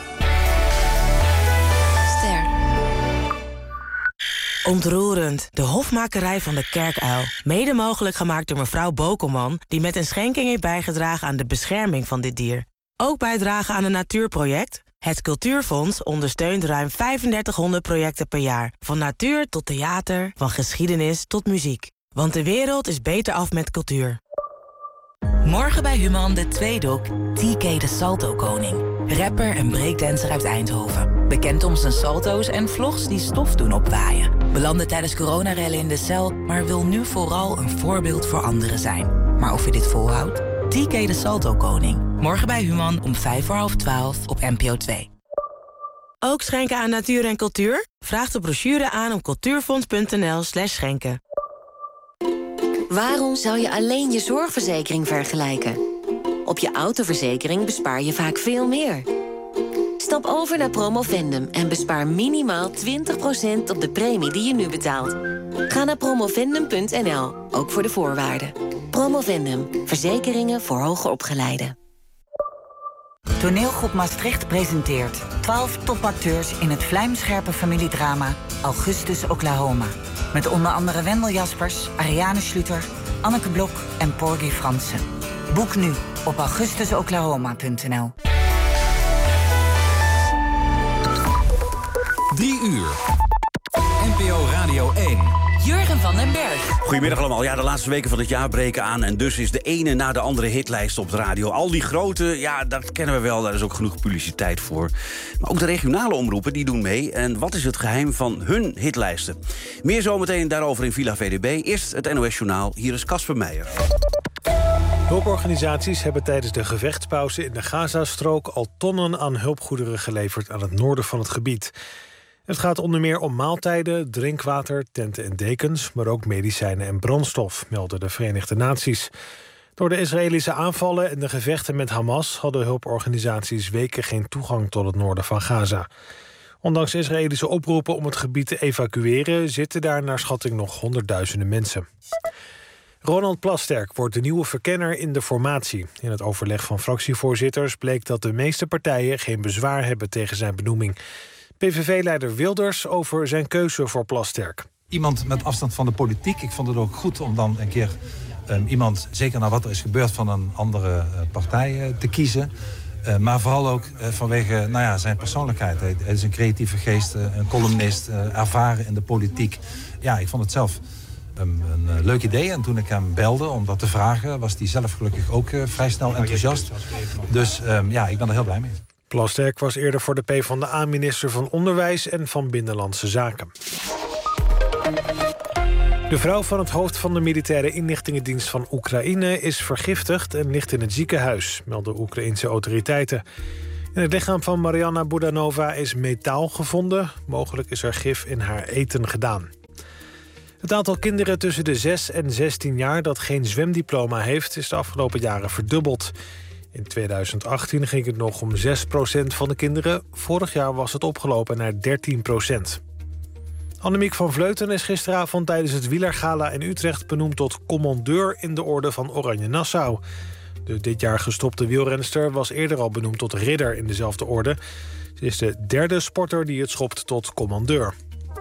Ontroerend. De hofmakerij van de Kerkuil. Mede mogelijk gemaakt door mevrouw Bokelman, die met een schenking heeft bijgedragen aan de bescherming van dit dier. Ook bijdragen aan een natuurproject? Het Cultuurfonds ondersteunt ruim 3500 projecten per jaar. Van natuur tot theater, van geschiedenis tot muziek. Want de wereld is beter af met cultuur. Morgen bij Human de tweedok TK de Salto Koning. Rapper en breakdancer uit Eindhoven. Bekend om zijn salto's en vlogs die stof doen opwaaien. Belandde tijdens coronarellen in de cel, maar wil nu vooral een voorbeeld voor anderen zijn. Maar of je dit volhoudt? TK de Salto Koning. Morgen bij Human om 11:55 op NPO 2. Ook schenken aan natuur en cultuur? Vraag de brochure aan op cultuurfonds.nl/schenken. Waarom zou je alleen je zorgverzekering vergelijken? Op je autoverzekering bespaar je vaak veel meer. Stap over naar Promovendum en bespaar minimaal 20% op de premie die je nu betaalt. Ga naar promovendum.nl, ook voor de voorwaarden. Promovendum, verzekeringen voor hoger opgeleiden. Toneelgroep Maastricht presenteert 12 topacteurs in het vlijmscherpe familiedrama Augustus Oklahoma. Met onder andere Wendel Jaspers, Ariane Schluter, Anneke Blok en Porgy Fransen. Boek nu op augustusoklahoma.nl. 3 uur. NPO Radio 1. Jurgen van den Berg. Goedemiddag allemaal. Ja, de laatste weken van het jaar breken aan. En dus is de ene na de andere hitlijst op de radio. Al die grote, ja, dat kennen we wel. Daar is ook genoeg publiciteit voor. Maar ook de regionale omroepen, die doen mee. En wat is het geheim van hun hitlijsten? Meer zometeen daarover in Villa VDB. Eerst het NOS-journaal. Hier is Casper Meijer. Hulporganisaties hebben tijdens de gevechtspauze in de Gazastrook al tonnen aan hulpgoederen geleverd aan het noorden van het gebied. Het gaat onder meer om maaltijden, drinkwater, tenten en dekens, maar ook medicijnen en brandstof, melden de Verenigde Naties. Door de Israëlische aanvallen en de gevechten met Hamas hadden hulporganisaties weken geen toegang tot het noorden van Gaza. Ondanks Israëlische oproepen om het gebied te evacueren zitten daar naar schatting nog honderdduizenden mensen. Ronald Plasterk wordt de nieuwe verkenner in de formatie. In het overleg van fractievoorzitters bleek dat de meeste partijen geen bezwaar hebben tegen zijn benoeming. PVV-leider Wilders over zijn keuze voor Plasterk. Iemand met afstand van de politiek. Ik vond het ook goed om dan een keer iemand, zeker na wat er is gebeurd, van een andere partij te kiezen. Maar vooral ook vanwege zijn persoonlijkheid. Hij is een creatieve geest, een columnist, ervaren in de politiek. Ja, ik vond het zelf een leuk idee. En toen ik hem belde om dat te vragen, was hij zelf gelukkig ook vrij snel enthousiast. Dus ik ben er heel blij mee. Plasterk was eerder voor de PvdA-minister van Onderwijs en van Binnenlandse Zaken. De vrouw van het hoofd van de militaire inlichtingendienst van Oekraïne is vergiftigd en ligt in het ziekenhuis, melden Oekraïense autoriteiten. In het lichaam van Marianna Budanova is metaal gevonden. Mogelijk is er gif in haar eten gedaan. Het aantal kinderen tussen de 6 en 16 jaar dat geen zwemdiploma heeft, is de afgelopen jaren verdubbeld. In 2018 ging het nog om 6% van de kinderen. Vorig jaar was het opgelopen naar 13%. Annemiek van Vleuten is gisteravond tijdens het wielergala in Utrecht benoemd tot commandeur in de orde van Oranje Nassau. De dit jaar gestopte wielrenster was eerder al benoemd tot ridder in dezelfde orde. Ze is de derde sporter die het schopt tot commandeur.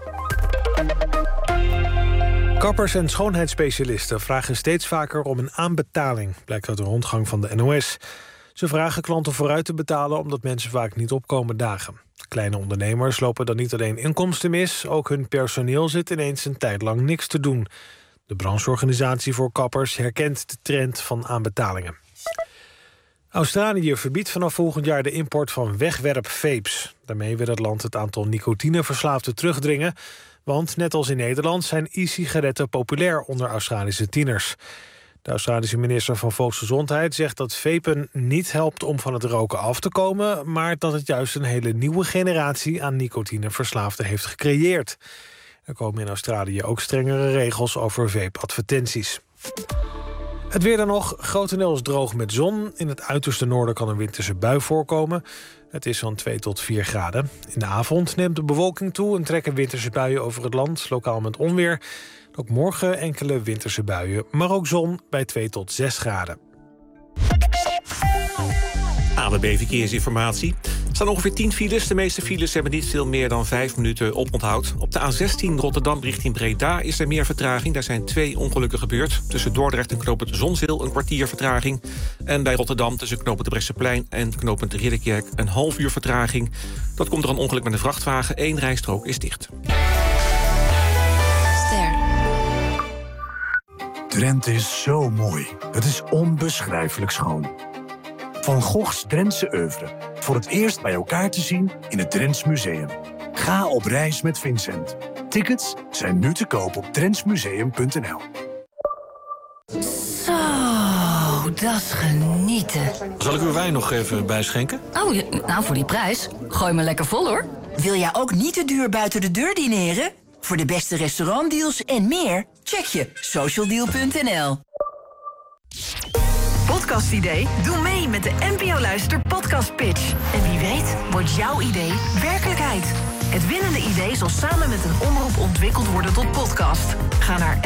Kappers en schoonheidsspecialisten vragen steeds vaker om een aanbetaling, blijkt uit een rondgang van de NOS. Ze vragen klanten vooruit te betalen omdat mensen vaak niet opkomen dagen. Kleine ondernemers lopen dan niet alleen inkomsten mis, ook hun personeel zit ineens een tijd lang niks te doen. De brancheorganisatie voor kappers herkent de trend van aanbetalingen. Australië verbiedt vanaf volgend jaar de import van wegwerp-vapes. Daarmee wil het land het aantal nicotineverslaafden terugdringen, want net als in Nederland zijn e-sigaretten populair onder Australische tieners. De Australische minister van Volksgezondheid zegt dat vapen niet helpt om van het roken af te komen, maar dat het juist een hele nieuwe generatie aan nicotineverslaafden heeft gecreëerd. Er komen in Australië ook strengere regels over vape-advertenties. Het weer dan nog, grotendeels droog met zon. In het uiterste noorden kan een winterse bui voorkomen. Het is van 2 tot 4 graden. In de avond neemt de bewolking toe en trekken winterse buien over het land, lokaal met onweer. Ook morgen enkele winterse buien, maar ook zon bij 2 tot 6 graden. ANWB Verkeersinformatie. Er staan ongeveer 10 files. De meeste files hebben niet veel meer dan 5 minuten oponthoud. Op de A16 Rotterdam richting Breda is er meer vertraging. Daar zijn 2 ongelukken gebeurd. Tussen Dordrecht en knooppunt Zonzeel een kwartier vertraging. En bij Rotterdam tussen knooppunt Bresseplein en knooppunt Ridderkerk een half uur vertraging. Dat komt door een ongeluk met een vrachtwagen. 1 rijstrook is dicht. Drenthe is zo mooi. Het is onbeschrijfelijk schoon. Van Goghs Drentse oeuvre. Voor het eerst bij elkaar te zien in het Drents Museum. Ga op reis met Vincent. Tickets zijn nu te koop op drentsmuseum.nl. Zo, dat is genieten. Zal ik uw wijn nog even bijschenken? Oh, nou voor die prijs. Gooi me lekker vol hoor. Wil jij ook niet te duur buiten de deur dineren? Voor de beste restaurantdeals en meer, check je socialdeal.nl. Podcastidee? Doe mee met de NPO Luister Podcast Pitch. En wie weet wordt jouw idee werkelijkheid. Het winnende idee zal samen met een omroep ontwikkeld worden tot podcast. Ga naar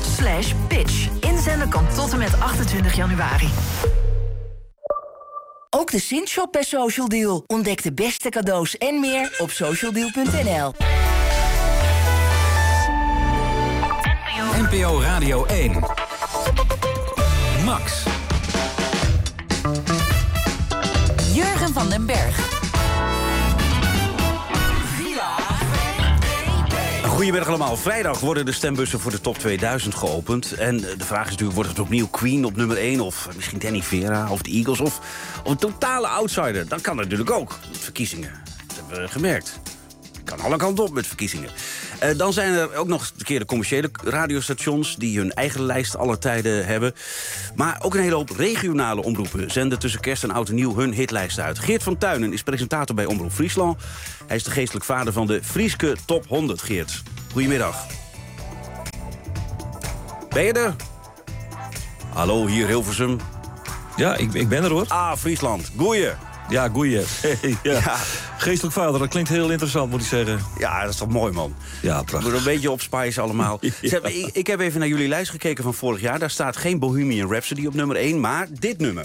npoluister.nl/pitch. Inzenden kan tot en met 28 januari. Ook de Sint-shop bij Social Deal. Ontdek de beste cadeaus en meer op socialdeal.nl. NPO Radio 1. Max. Jurgen van den Berg. Goedemiddag allemaal. Vrijdag worden de stembussen voor de top 2000 geopend. En de vraag is natuurlijk, wordt het opnieuw Queen op nummer 1... of misschien Danny Vera of de Eagles of een totale outsider? Dan kan het natuurlijk ook. Met verkiezingen. Dat hebben we gemerkt. Kan alle kanten op met verkiezingen. Dan zijn er ook nog een keer de commerciële radiostations... die hun eigen lijst aller tijden hebben. Maar ook een hele hoop regionale omroepen... zenden tussen kerst en oud en nieuw hun hitlijst uit. Geert van Tuinen is presentator bij Omroep Friesland. Hij is de geestelijk vader van de Frieske Top 100. Geert, goedemiddag. Ben je er? Hallo, hier Hilversum. Ja, ik ben er hoor. Ah, Friesland. Goeie. Ja, goeie. ja. Geestelijk vader, dat klinkt heel interessant, moet ik zeggen. Ja, dat is toch mooi, man. Ja, prachtig. Een beetje opspicen allemaal. Ja. Ik heb even naar jullie lijst gekeken van vorig jaar. Daar staat geen Bohemian Rhapsody op nummer 1, maar dit nummer.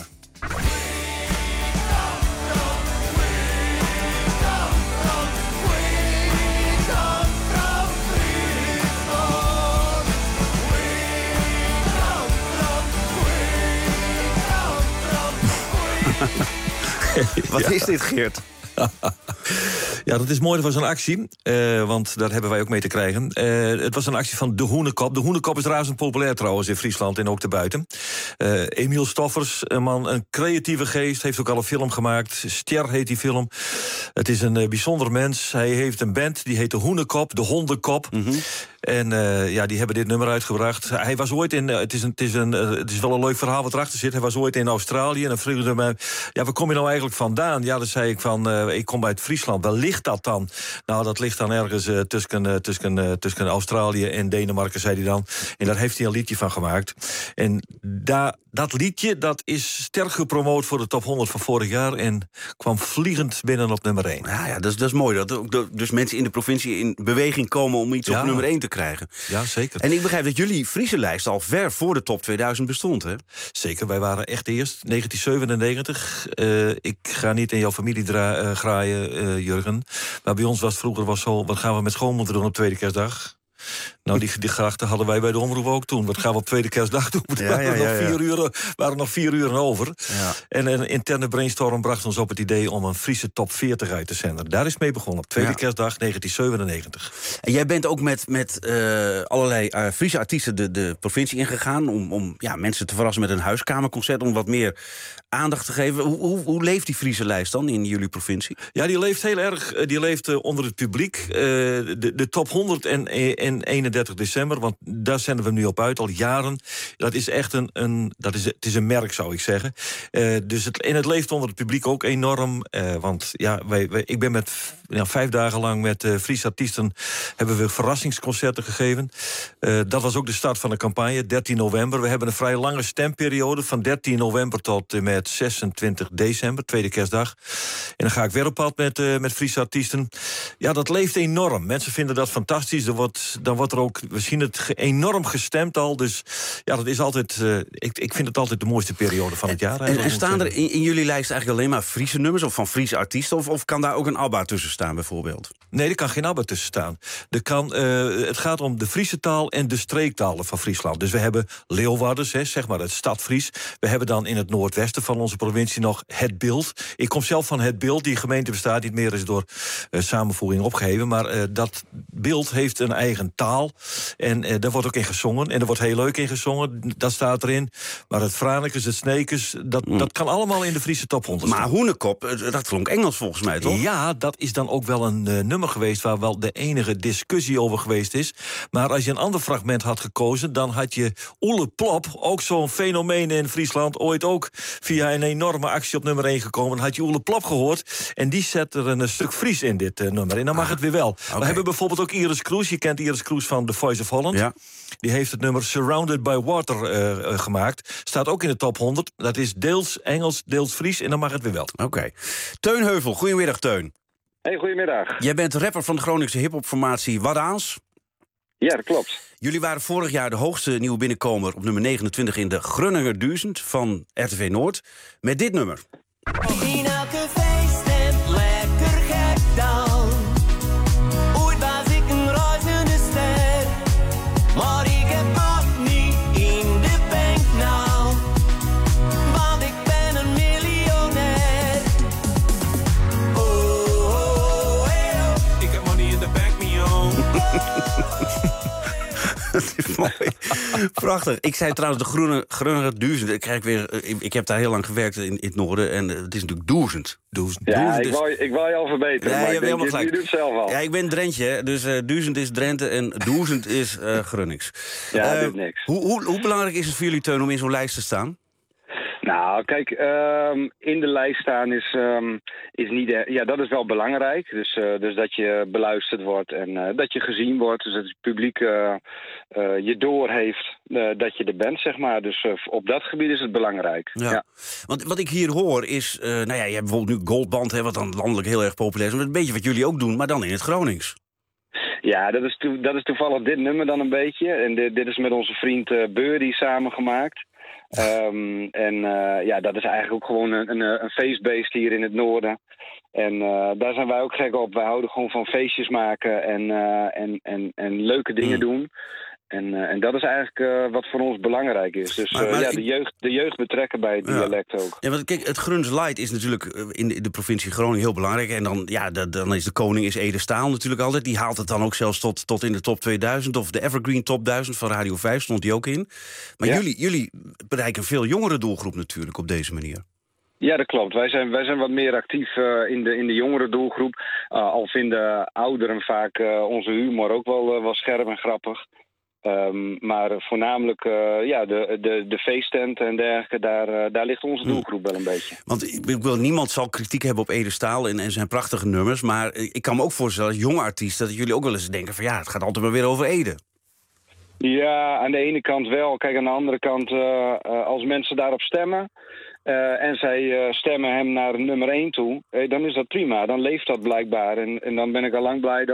Wat is dit, Geert? Ja, dat is mooi. Dat was een actie, want daar hebben wij ook mee te krijgen. Het was een actie van De Hoenekop. De Hoenekop is razend populair trouwens in Friesland en ook daarbuiten. Emiel Stoffers, een man, een creatieve geest, heeft ook al een film gemaakt. Ster heet die film. Het is een bijzonder mens. Hij heeft een band, die heet De Hoenekop, de hondenkop. Mm-hmm. En die hebben dit nummer uitgebracht. Hij was ooit in... Het is wel een leuk verhaal wat erachter zit. Hij was ooit in Australië en dan vroeg hij mij... Ja, waar kom je nou eigenlijk vandaan? Ja, dan zei ik van... ik kom uit Friesland. Waar ligt dat dan? Nou, dat ligt dan ergens tussen Australië en Denemarken, zei hij dan. En daar heeft hij een liedje van gemaakt. En dat liedje, dat is sterk gepromoot voor de top 100 van vorig jaar... en kwam vliegend binnen op nummer 1. Ja, dat is mooi. Dat ook dus mensen in de provincie in beweging komen om iets op nummer 1 te krijgen. Ja, zeker. En ik begrijp dat jullie Friese lijst al ver voor de top 2000 bestond, hè? Zeker, wij waren echt eerst, 1997. Ik ga niet in jouw familie graaien, Jurgen. Maar bij ons was het vroeger zo... wat gaan we met schoonmoeder doen op tweede kerstdag? Nou, die grachten hadden wij bij de omroep ook toen. Wat gaan we op tweede kerstdag doen? Waren nog 4 uur over. Ja. En een interne brainstorm bracht ons op het idee... om een Friese top 40 uit te zenden. Daar is mee begonnen, op tweede kerstdag 1997. En jij bent ook met allerlei Friese artiesten de provincie ingegaan... om mensen te verrassen met een huiskamerconcert... om wat meer aandacht te geven. Hoe leeft die Friese lijst dan in jullie provincie? Ja, die leeft heel erg. Die leeft onder het publiek. De top 100 en 31 december, want daar zenden we hem nu op uit, al jaren. Dat is echt het is een merk, zou ik zeggen. Dus het leeft onder het publiek ook enorm. Want ik ben met 5 dagen lang met Friese artiesten... hebben we verrassingsconcerten gegeven. Dat was ook de start van de campagne, 13 november. We hebben een vrij lange stemperiode van 13 november tot en met 26 december, tweede kerstdag. En dan ga ik weer op pad met Friese artiesten. Ja, dat leeft enorm. Mensen vinden dat fantastisch. Dan wordt er ook, we zien het enorm gestemd al. Dus ja, dat is altijd... Ik vind het altijd de mooiste periode van het jaar. En staan er in jullie lijst eigenlijk alleen maar Friese nummers... of van Friese artiesten? Of kan daar ook een ABBA tussen staan, bijvoorbeeld? Nee, er kan geen ABBA tussen staan. Het gaat om de Friese taal en de streektalen van Friesland. Dus we hebben Leeuwarders, zeg maar het stadfries. We hebben dan in het noordwesten van onze provincie nog Het Beeld. Ik kom zelf van Het Beeld. Die gemeente bestaat niet meer, is door samenvoeging opgeheven. Maar dat Beeld heeft een eigen taal. En daar wordt ook in gezongen. En er wordt heel leuk in gezongen. Dat staat erin. Maar het Franeker, het Sneekers, dat kan allemaal in de Friese top 100 staan. Maar Hoenekop, dat klonk Engels volgens mij, toch? Ja, dat is dan ook wel een nummer geweest... waar wel de enige discussie over geweest is. Maar als je een ander fragment had gekozen... dan had je Oele Plop, ook zo'n fenomeen in Friesland... ooit ook via een enorme actie op nummer 1 gekomen. Dan had je Oele Plop gehoord. En die zet er een stuk Fries in dit nummer. En dan mag het weer wel. Okay. We hebben bijvoorbeeld ook Iris Kroes. Je kent Iris Kroes van The Voice of Holland. Ja. Die heeft het nummer Surrounded by Water gemaakt. Staat ook in de top 100. Dat is deels Engels, deels Fries. En dan mag het weer wel. Oké. Teun Heuvel, goedemiddag Teun. Hey, goedemiddag. Jij bent rapper van de Groningse hiphopformatie Waddaans. Ja, dat klopt. Jullie waren vorig jaar de hoogste nieuwe binnenkomer... op nummer 29 in de Grunninger 1000 van RTV Noord. Met dit nummer. In elke feesttent lekker gek dan. Ooit was ik een reizende ster, maar ik heb nog niet in de bank nou, want ik ben een miljonair. Oh, hey, oh. Ik heb money in the bank, mio. Dat is mooi. Prachtig. Ik zei trouwens de groene duizend. Ik heb daar heel lang gewerkt in het noorden. En het is natuurlijk duizend. Ja, ik wou je al verbeteren. Ja, maar je hebt helemaal gelijk. Je doet het zelf al. Ja, ik ben Drentje, hè, dus duizend is Drenthe en duizend is Grunnings. Ja, doet niks. Hoe belangrijk is het voor jullie, Teun, om in zo'n lijst te staan? Nou, kijk, in de lijst staan is niet... ja, dat is wel belangrijk. Dus dat je beluisterd wordt en dat je gezien wordt. Dus dat het publiek je doorheeft dat je er bent, zeg maar. Dus op dat gebied is het belangrijk. Ja. Want wat ik hier hoor is... je hebt bijvoorbeeld nu Goldband, hè, wat dan landelijk heel erg populair is. Een beetje wat jullie ook doen, maar dan in het Gronings. Ja, dat is toevallig dit nummer dan een beetje. En dit is met onze vriend Birdie samengemaakt. Dat is eigenlijk ook gewoon een feestbeest hier in het noorden. En daar zijn wij ook gek op. Wij houden gewoon van feestjes maken en leuke dingen doen. En dat is eigenlijk wat voor ons belangrijk is. Dus de jeugd betrekken bij het dialect ook. Ja, want kijk, het Gruns Light is natuurlijk in de provincie Groningen heel belangrijk. En dan is de koning Ede Staal natuurlijk altijd. Die haalt het dan ook zelfs tot in de top 2000. Of de Evergreen top 1000 van Radio 5 stond die ook in. Maar jullie bereiken een veel jongere doelgroep natuurlijk op deze manier. Ja, dat klopt. Wij zijn wat meer actief in de jongere doelgroep. Al vinden ouderen vaak onze humor ook wel scherp en grappig. Maar voornamelijk de feesttent en dergelijke, daar ligt onze doelgroep wel een beetje. Want niemand zal kritiek hebben op Ede Staal en zijn prachtige nummers. Maar ik kan me ook voorstellen als jonge artiesten dat jullie ook wel eens denken van het gaat altijd maar weer over Ede. Ja, aan de ene kant wel. Kijk, aan de andere kant, als mensen daarop stemmen en zij stemmen hem naar nummer 1 toe, dan is dat prima. Dan leeft dat blijkbaar. En dan ben ik al lang blij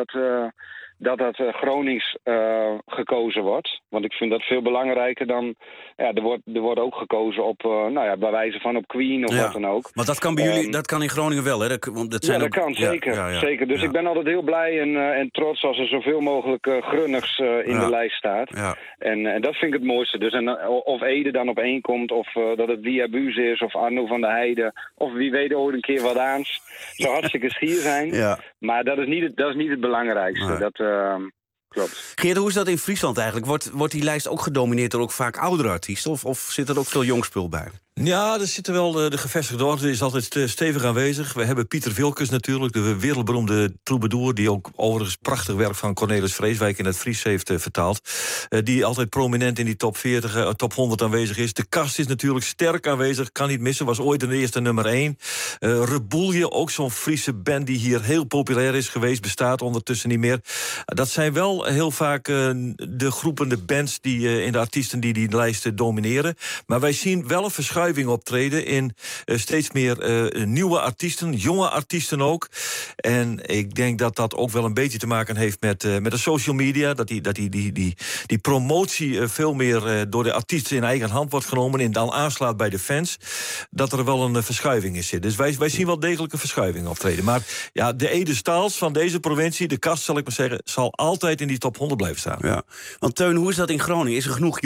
dat Gronings gekozen wordt. Want ik vind dat veel belangrijker dan... Ja, er wordt ook gekozen op, bij wijze van op Queen of wat dan ook. Maar dat kan bij jullie, dat kan in Groningen wel, hè? Dat kan, zeker. Zeker. Dus ik ben altijd heel blij en trots als er zoveel mogelijk Grunnigs in de lijst staat. Ja. En dat vind ik het mooiste. Dus of Ede dan op 1 komt, of dat het Diabuus is, of Arno van der Heijden, of wie weet ooit een keer wat aans. Zou hartstikke schier zijn. Ja. Maar dat is niet het belangrijkste. Nee. Klopt. Geert, hoe is dat in Friesland eigenlijk? Wordt die lijst ook gedomineerd door ook vaak oudere artiesten? Of zit er ook veel jongspul bij? Ja, er zitten wel de gevestigde orde is altijd stevig aanwezig. We hebben Pieter Wilkes natuurlijk, de wereldberoemde troubadour, die ook overigens prachtig werk van Cornelis Vreeswijk in het Fries heeft vertaald. Die altijd prominent in die top 40, top 100 aanwezig is. De Kast is natuurlijk sterk aanwezig, kan niet missen. Was ooit de eerste nummer 1. Reboelje, ook zo'n Friese band die hier heel populair is geweest, bestaat ondertussen niet meer. Dat zijn wel heel vaak de groepen, de bands die in de artiesten die lijsten domineren. Maar wij zien wel een verschuiving optreden in steeds meer nieuwe artiesten, jonge artiesten ook. En ik denk dat dat ook wel een beetje te maken heeft met de social media. Dat die promotie veel meer door de artiesten in eigen hand wordt genomen en dan aanslaat bij de fans. Dat er wel een verschuiving in zit. Dus wij zien wel degelijk een verschuiving optreden. Maar ja, de Ede Staals van deze provincie, de Kast zal ik maar zeggen, zal altijd in die top 100 blijven staan. Ja. Want Teun, hoe is dat in Groningen? Is er genoeg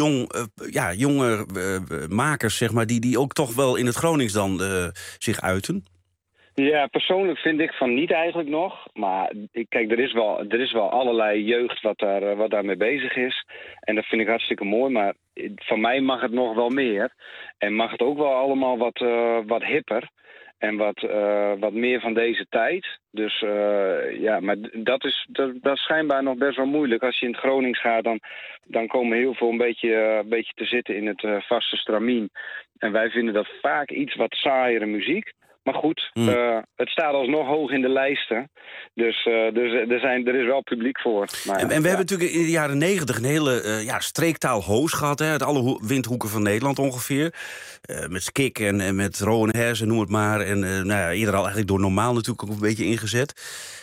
jonge makers, zeg maar, die ook toch wel in het Gronings dan zich uiten? Ja, persoonlijk vind ik van niet eigenlijk nog. Maar kijk, er is wel allerlei jeugd wat daarmee bezig is. En dat vind ik hartstikke mooi. Maar van mij mag het nog wel meer. En mag het ook wel allemaal wat hipper. En wat meer van deze tijd. Dus maar dat is schijnbaar nog best wel moeilijk. Als je in het Gronings gaat, dan komen heel veel een beetje te zitten in het vaste stramien. En wij vinden dat vaak iets wat saaiere muziek. Maar goed, het staat alsnog hoog in de lijsten. Dus er is wel publiek voor. Maar, en we hebben natuurlijk in de jaren 90 een hele streektaal hoos gehad. Hè, uit alle windhoeken van Nederland ongeveer. Met Skik en met Rowan Hers en noem het maar. En eerder al eigenlijk door Normaal natuurlijk ook een beetje ingezet.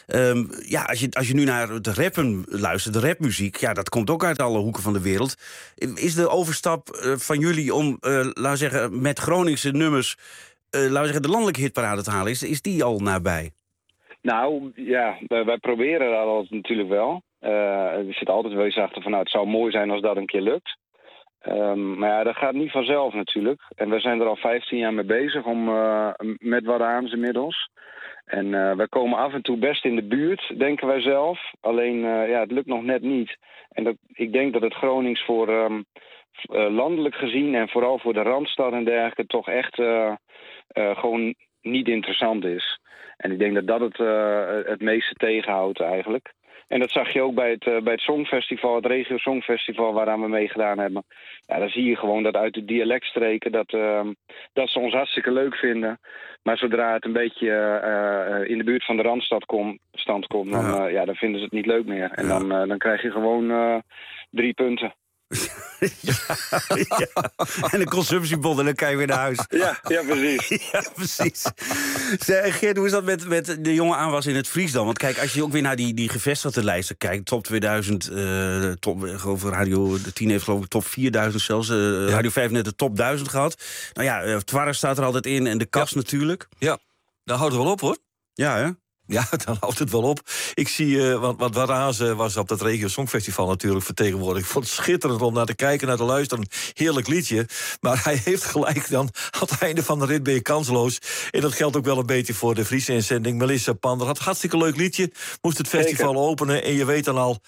Als je nu naar het rappen luistert, de rapmuziek, dat komt ook uit alle hoeken van de wereld. Is de overstap van jullie om, laten we zeggen, met Groningse nummers laten we zeggen, de landelijke hitparade te halen? Is die al nabij? Nou, ja, wij proberen dat altijd natuurlijk wel. Er zit altijd wel iets achter van, nou, het zou mooi zijn als dat een keer lukt. Maar ja, dat gaat niet vanzelf natuurlijk. En we zijn er al 15 jaar mee bezig met Wat Aans inmiddels. En wij komen af en toe best in de buurt, denken wij zelf. Alleen, ja, het lukt nog net niet. En ik denk dat het Gronings voor landelijk gezien en vooral voor de Randstad en dergelijke toch echt gewoon niet interessant is. En ik denk dat dat het meeste tegenhoudt eigenlijk. En dat zag je ook bij het Songfestival, het Regio Songfestival waaraan we meegedaan hebben. Ja, dan zie je gewoon dat uit de dialectstreken dat ze ons hartstikke leuk vinden. Maar zodra het een beetje in de buurt van de Randstad komt, dan vinden ze het niet leuk meer. En dan krijg je gewoon 3 punten. Ja. En een consumptiebon en dan kan je weer naar huis. Ja, precies. Ja, precies. Geert, hoe is dat met de jonge aanwas in het Fries dan? Want kijk, als je ook weer naar die gevestigde lijsten kijkt... top 2000, geloof Radio 10 heeft geloof ik top 4000 zelfs. Radio 5 net de top 1000 gehad. Nou ja, Twarre staat er altijd in en de Kast natuurlijk. Ja, daar houdt het wel op, hoor. Ja, hè? Ja, dan houdt het wel op. Ik zie, want Wat Aans was op dat Regio Songfestival natuurlijk vertegenwoordigd. Ik vond het schitterend om naar te kijken, naar te luisteren. Heerlijk liedje. Maar hij heeft gelijk dan, aan het einde van de rit ben je kansloos. En dat geldt ook wel een beetje voor de Friese inzending. Melissa Pander had een hartstikke leuk liedje. Moest het festival openen en je weet dan al...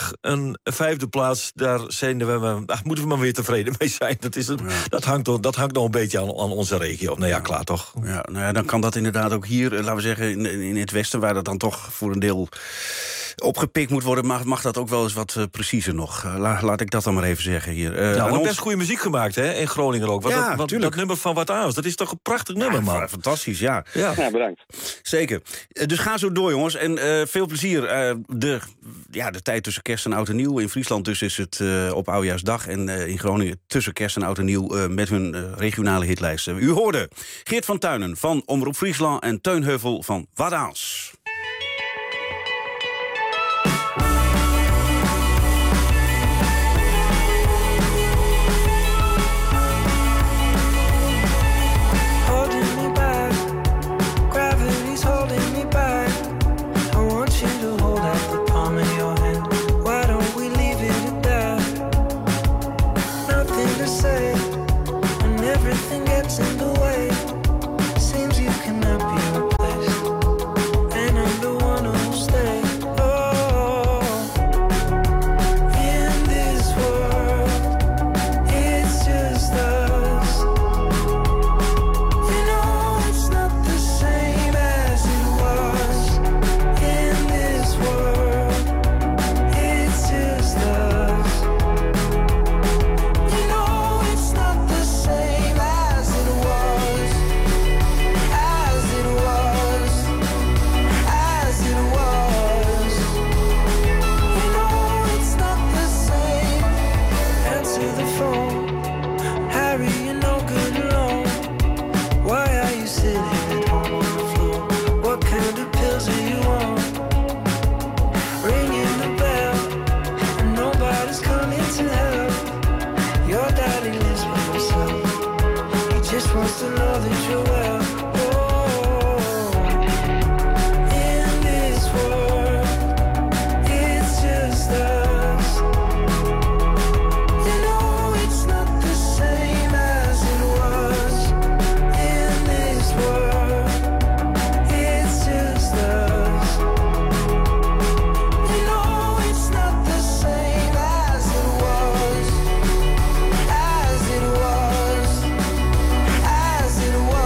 een 5e plaats, daar moeten we maar weer tevreden mee zijn. Dat hangt nog een beetje aan onze regio. Nou ja, klaar toch? Ja, nou ja, dan kan dat inderdaad ook hier, laten we zeggen, in het Westen, waar dat dan toch voor een deel opgepikt moet worden, mag dat ook wel eens wat preciezer nog. Laat ik dat dan maar even zeggen hier. Nou, wat best goede muziek gemaakt, hè? In Groningen ook. Dat nummer van Wat Aans, dat is toch een prachtig nummer, man. Fantastisch, ja. Ja, bedankt. Zeker. Dus ga zo door, jongens. En veel plezier. De tijd tussen kerst en oud en nieuw. In Friesland dus is het op Oudejaarsdag. En in Groningen tussen kerst en oud en nieuw met hun regionale hitlijsten. U hoorde Geert van Tuinen van Omroep Friesland en Teun Heuvel van Wat Aans. As it was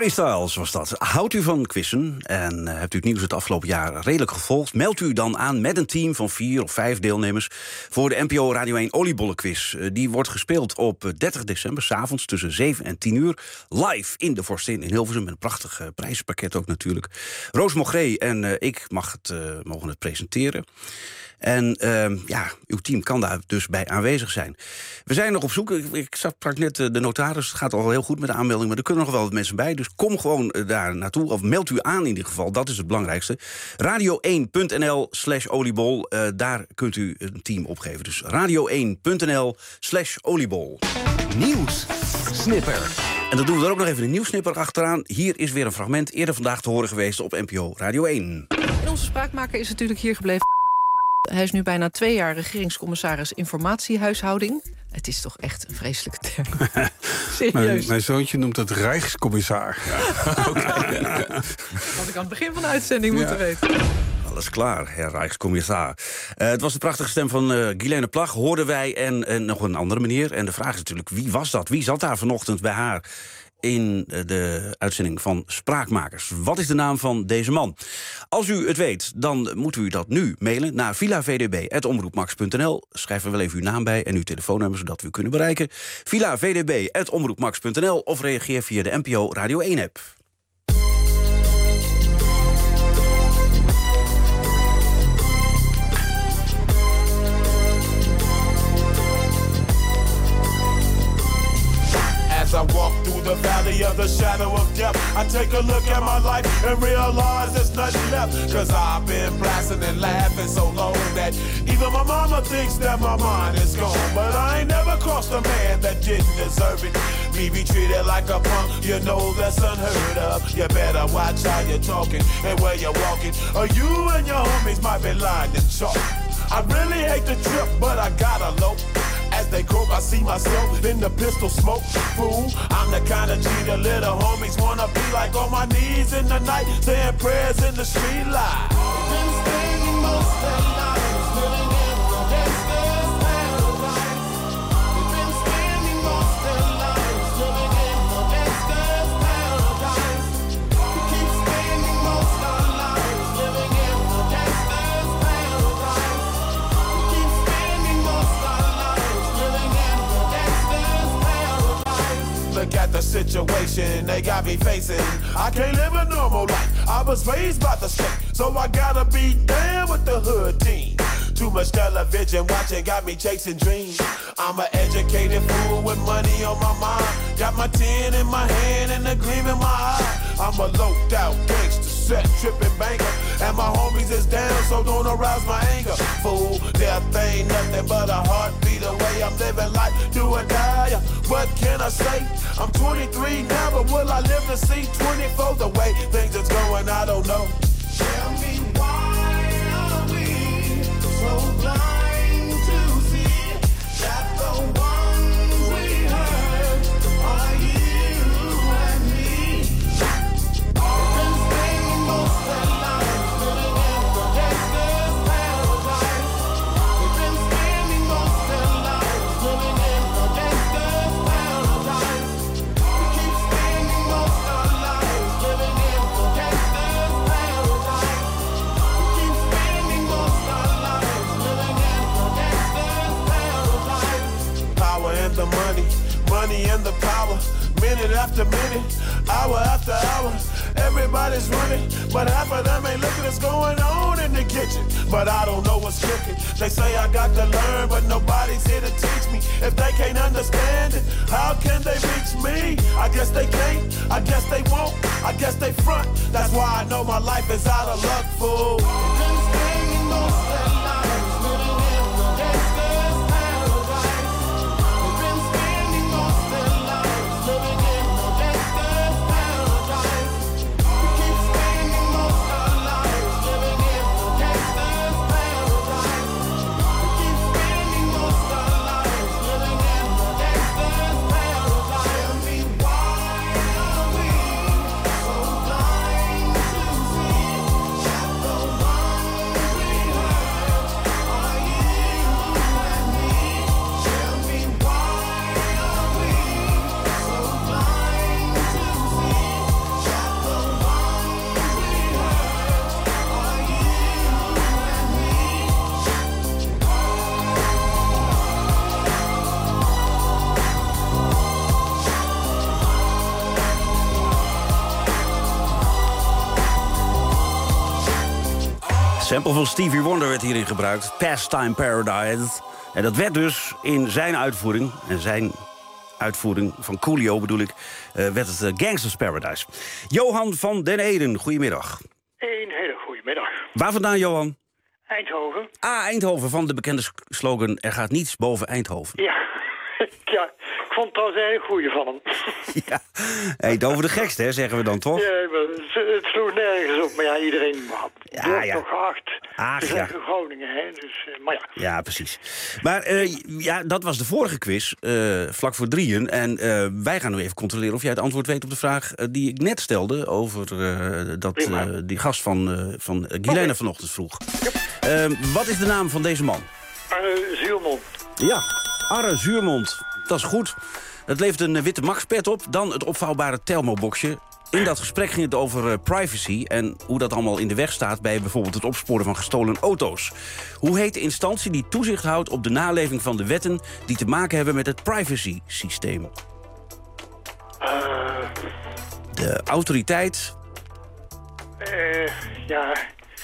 Harry Styles was dat. Houdt u van quizzen en hebt u het nieuws het afgelopen jaar redelijk gevolgd? Meldt u dan aan met een team van 4 of 5 deelnemers voor de NPO Radio 1 oliebollenquiz. Die wordt gespeeld op 30 december, 's avonds tussen 7 en 10 uur. Live in de Vorstin in Hilversum met een prachtig prijzenpakket ook natuurlijk. Roos Mogré en ik mogen het presenteren. En uw team kan daar dus bij aanwezig zijn. We zijn nog op zoek. Ik sprak net de notaris. Het gaat al heel goed met de aanmelding, maar er kunnen nog wel wat mensen bij. Dus kom gewoon daar naartoe. Of meld u aan in ieder geval. Dat is het belangrijkste. radio1.nl/oliebol. Daar kunt u een team opgeven. Dus radio1.nl/oliebol. Nieuws. Snipper. En dan doen we er ook nog even een nieuwssnipper achteraan. Hier is weer een fragment eerder vandaag te horen geweest op NPO Radio 1. En onze spraakmaker is natuurlijk hier gebleven. Hij is nu bijna 2 jaar regeringscommissaris informatiehuishouding. Het is toch echt een vreselijke term. Serieus. Mijn zoontje noemt het Rijkscommissar. Ja. Okay. Dat had ik aan het begin van de uitzending moeten weten. Alles klaar, herr Rijkscommissar. Het was de prachtige stem van Guilaine Plag, hoorden wij, en nog een andere meneer. En de vraag is natuurlijk, wie was dat? Wie zat daar vanochtend bij haar in de uitzending van Spraakmakers? Wat is de naam van deze man? Als u het weet, dan moet u dat nu mailen naar villavdb@omroepmax.nl. Schrijf er wel even uw naam bij en uw telefoonnummer, zodat we u kunnen bereiken. villavdb@omroepmax.nl of reageer via de NPO Radio 1-app. As I walk through the valley of the shadow of death, I take a look at my life and realize there's nothing left. Cause I've been blasting and laughing so long that even my mama thinks that my mind is gone. But I ain't never crossed a man that didn't deserve it. Me be treated like a punk, you know that's unheard of. You better watch how you're talking and where you're walking, or you and your homies might be lying in chalk. I really hate the trip, but I gotta low. As they croak, I see myself in the pistol smoke. Fool, I'm the kind of G the little homies wanna be like, on my knees in the night, saying prayers in the street light. Been staying most of the lives, living in the gangster's paradise. We've been spending most of the lives, living in the gangster's paradise. We keep spending most of our lives, living in the gangster's paradise. We keep spending most of our lives. Look at the situation they got me facing. I can't live a normal life. I was raised by the state, so I gotta be down with the hood team. Too much television watching got me chasing dreams. I'm an educated fool with money on my mind. Got my tin in my hand and a gleam in my eye. I'm a loped out gangster, set tripping banker, and my homies is down, so don't arouse my anger. Fool, death ain't nothing but a heartbeat away. I'm living life, do or die. What can I say? I'm 23 now, but will I live to see 24? The way things is going, I don't know. Tell me, why are we so blind to see that the ones we hurt are you and me? We've been spending most of our lives living in the gangster's paradise. We've been spending most of our lives living in the gangster's paradise. We keep spending most of our lives living in the gangster's paradise. We keep spending most of our lives living in the gangster's paradise. Power and the money, money and the power. Minute after minute, hour after hour, everybody's running, but half of them ain't looking what's going on in the kitchen. But I don't know what's cooking. They say I got to learn, but nobody's here to teach me. If they can't understand it, how can they reach me? I guess they can't, I guess they won't, I guess they front. That's why I know my life is out of luck, fool. Been spending most of their lives living in the gangster's paradise. We've been spending most of their lives living in the gangster's paradise. We keep spending most of our lives living in the gangster's paradise. We keep spending most of our lives living in the gangster's paradise. Tell me, why are we so blind to see that the ones we hurt Sample van Stevie Wonder werd hierin gebruikt. Pastime Paradise. En dat werd dus in zijn uitvoering... en zijn uitvoering van Coolio bedoel ik... werd het Gangsters Paradise. Johan van den Eden, goedemiddag. Een hele goede middag. Waar vandaan, Johan? Eindhoven. Eindhoven, van de bekende slogan... Er gaat niets boven Eindhoven. Ja, ja. Ik vond het trouwens een hele goeie van hem. Ja, Eindhoven de gekste, hè, zeggen we dan toch? Ja, maar het sloeg nergens op. Maar ja, iedereen wordt toch geacht. Ze zeggen Groningen, hè. Dus, maar ja. Ja, precies. Maar dat was de vorige quiz, vlak voor 3:00. En wij gaan nu even controleren of jij het antwoord weet op de vraag... die ik net stelde over die gast van Guilaine vanochtend vroeg. Wat is de naam van deze man? Arre Zuurmond. Ja, Arre Zuurmond. Dat is goed. Het levert een witte Max-pet op, dan het opvouwbare Telmo-boxje. In dat gesprek ging het over privacy en hoe dat allemaal in de weg staat... bij bijvoorbeeld het opsporen van gestolen auto's. Hoe heet de instantie die toezicht houdt op de naleving van de wetten... die te maken hebben met het privacy-systeem? De autoriteit... Ja...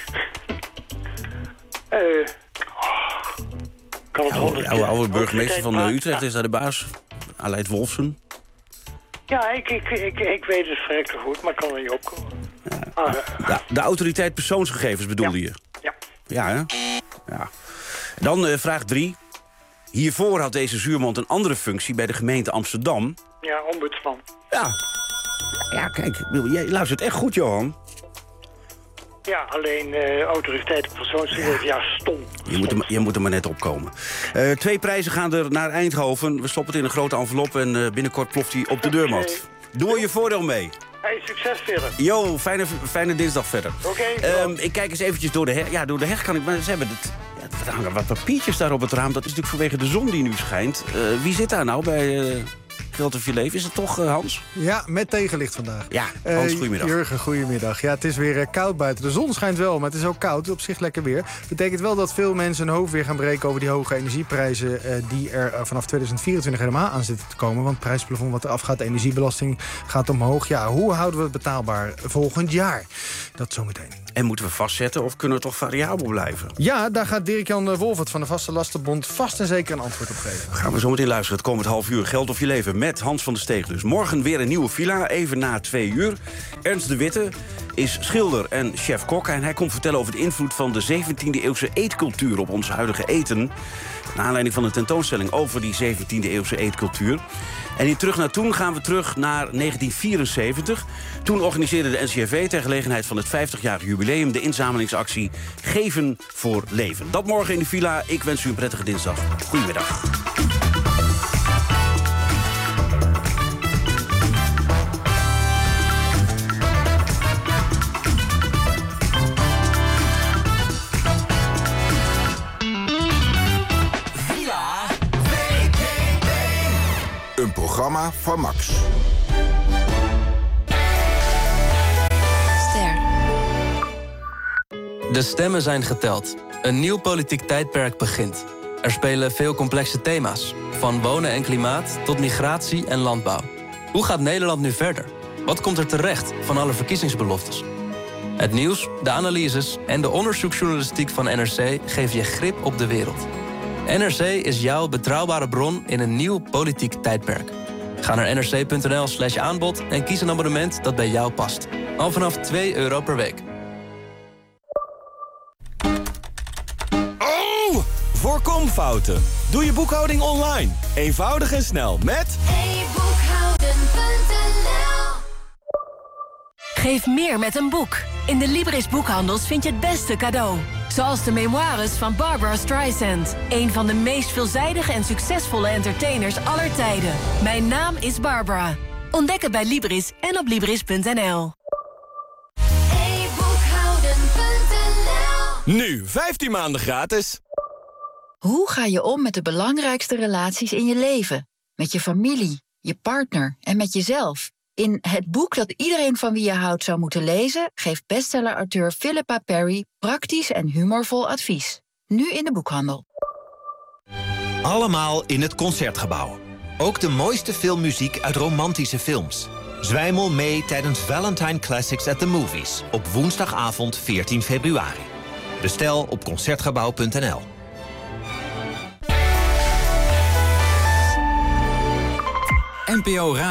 oude burgemeester van Utrecht is daar de baas. Aleid Wolfsen. Ja, ik weet het verrekte goed, maar ik kan er niet opkomen. De autoriteit persoonsgegevens bedoelde je? Ja. Ja, hè? Ja. Dan vraag 3. Hiervoor had deze Zuurmond een andere functie bij de gemeente Amsterdam. Ja, ombudsman. Ja, kijk, jij luistert echt goed, Johan. Ja, alleen autoriteit persoonsgegevens, stom. Je moet er maar net opkomen. 2 prijzen gaan er naar Eindhoven. We stoppen het in een grote envelop en binnenkort ploft hij op de deurmat. Doe er je voordeel mee. Hey, succes verder. Jo, fijne dinsdag verder. Oké. Ik kijk eens eventjes door de heg. Ja, door de heg kan ik... Maar ze hebben er hangen wat papiertjes daar op het raam. Dat is natuurlijk vanwege de zon die nu schijnt. Wie zit daar nou bij... Geld of je leven. Is het toch, Hans? Ja, met tegenlicht vandaag. Ja, Hans, goedemiddag. Jurgen, goedemiddag. Ja, het is weer koud buiten. De zon schijnt wel, maar het is ook koud. Op zich lekker weer. Betekent wel dat veel mensen hun hoofd weer gaan breken... over die hoge energieprijzen die er vanaf 2024 helemaal aan zitten te komen. Want het prijsplafond wat eraf gaat, de energiebelasting gaat omhoog. Ja, hoe houden we het betaalbaar volgend jaar? Dat zometeen. En moeten we vastzetten of kunnen we toch variabel blijven? Ja, daar gaat Dirk-Jan Wolfert van de Vaste Lastenbond vast en zeker een antwoord op geven. Gaan we zo meteen luisteren. Het komend half uur Geld of je leven met Hans van der Steeg. Dus morgen weer een nieuwe villa, even na 2:00. Ernst de Witte is schilder en chef-kok. En hij komt vertellen over de invloed van de 17e-eeuwse eetcultuur op ons huidige eten. Naar aanleiding van een tentoonstelling over die 17e-eeuwse eetcultuur. En in Terug naar Toen gaan we terug naar 1974. Toen organiseerde de NCRV ter gelegenheid van het 50-jarig jubileum... de inzamelingsactie Geven voor Leven. Dat morgen in de villa. Ik wens u een prettige dinsdag. Goedemiddag. Een programma van Max. Ster. De stemmen zijn geteld. Een nieuw politiek tijdperk begint. Er spelen veel complexe thema's. Van wonen en klimaat tot migratie en landbouw. Hoe gaat Nederland nu verder? Wat komt er terecht van alle verkiezingsbeloftes? Het nieuws, de analyses en de onderzoeksjournalistiek van NRC... geven je grip op de wereld. NRC is jouw betrouwbare bron in een nieuw politiek tijdperk. Ga naar nrc.nl/aanbod en kies een abonnement dat bij jou past. Al vanaf €2 per week. Oh! Voorkom fouten. Doe je boekhouding online. Eenvoudig en snel met... e-boekhouden.nl. Geef meer met een boek. In de Libris boekhandels vind je het beste cadeau. Zoals de memoires van Barbara Streisand. Een van de meest veelzijdige en succesvolle entertainers aller tijden. Mijn naam is Barbara. Ontdek het bij Libris en op Libris.nl. Nu, 15 maanden gratis. Hoe ga je om met de belangrijkste relaties in je leven? Met je familie, je partner en met jezelf. In Het boek dat iedereen van wie je houdt zou moeten lezen... geeft bestseller-auteur Philippa Perry praktisch en humorvol advies. Nu in de boekhandel. Allemaal in het Concertgebouw. Ook de mooiste filmmuziek uit romantische films. Zwijmel mee tijdens Valentine Classics at the Movies... op woensdagavond 14 februari. Bestel op Concertgebouw.nl. NPO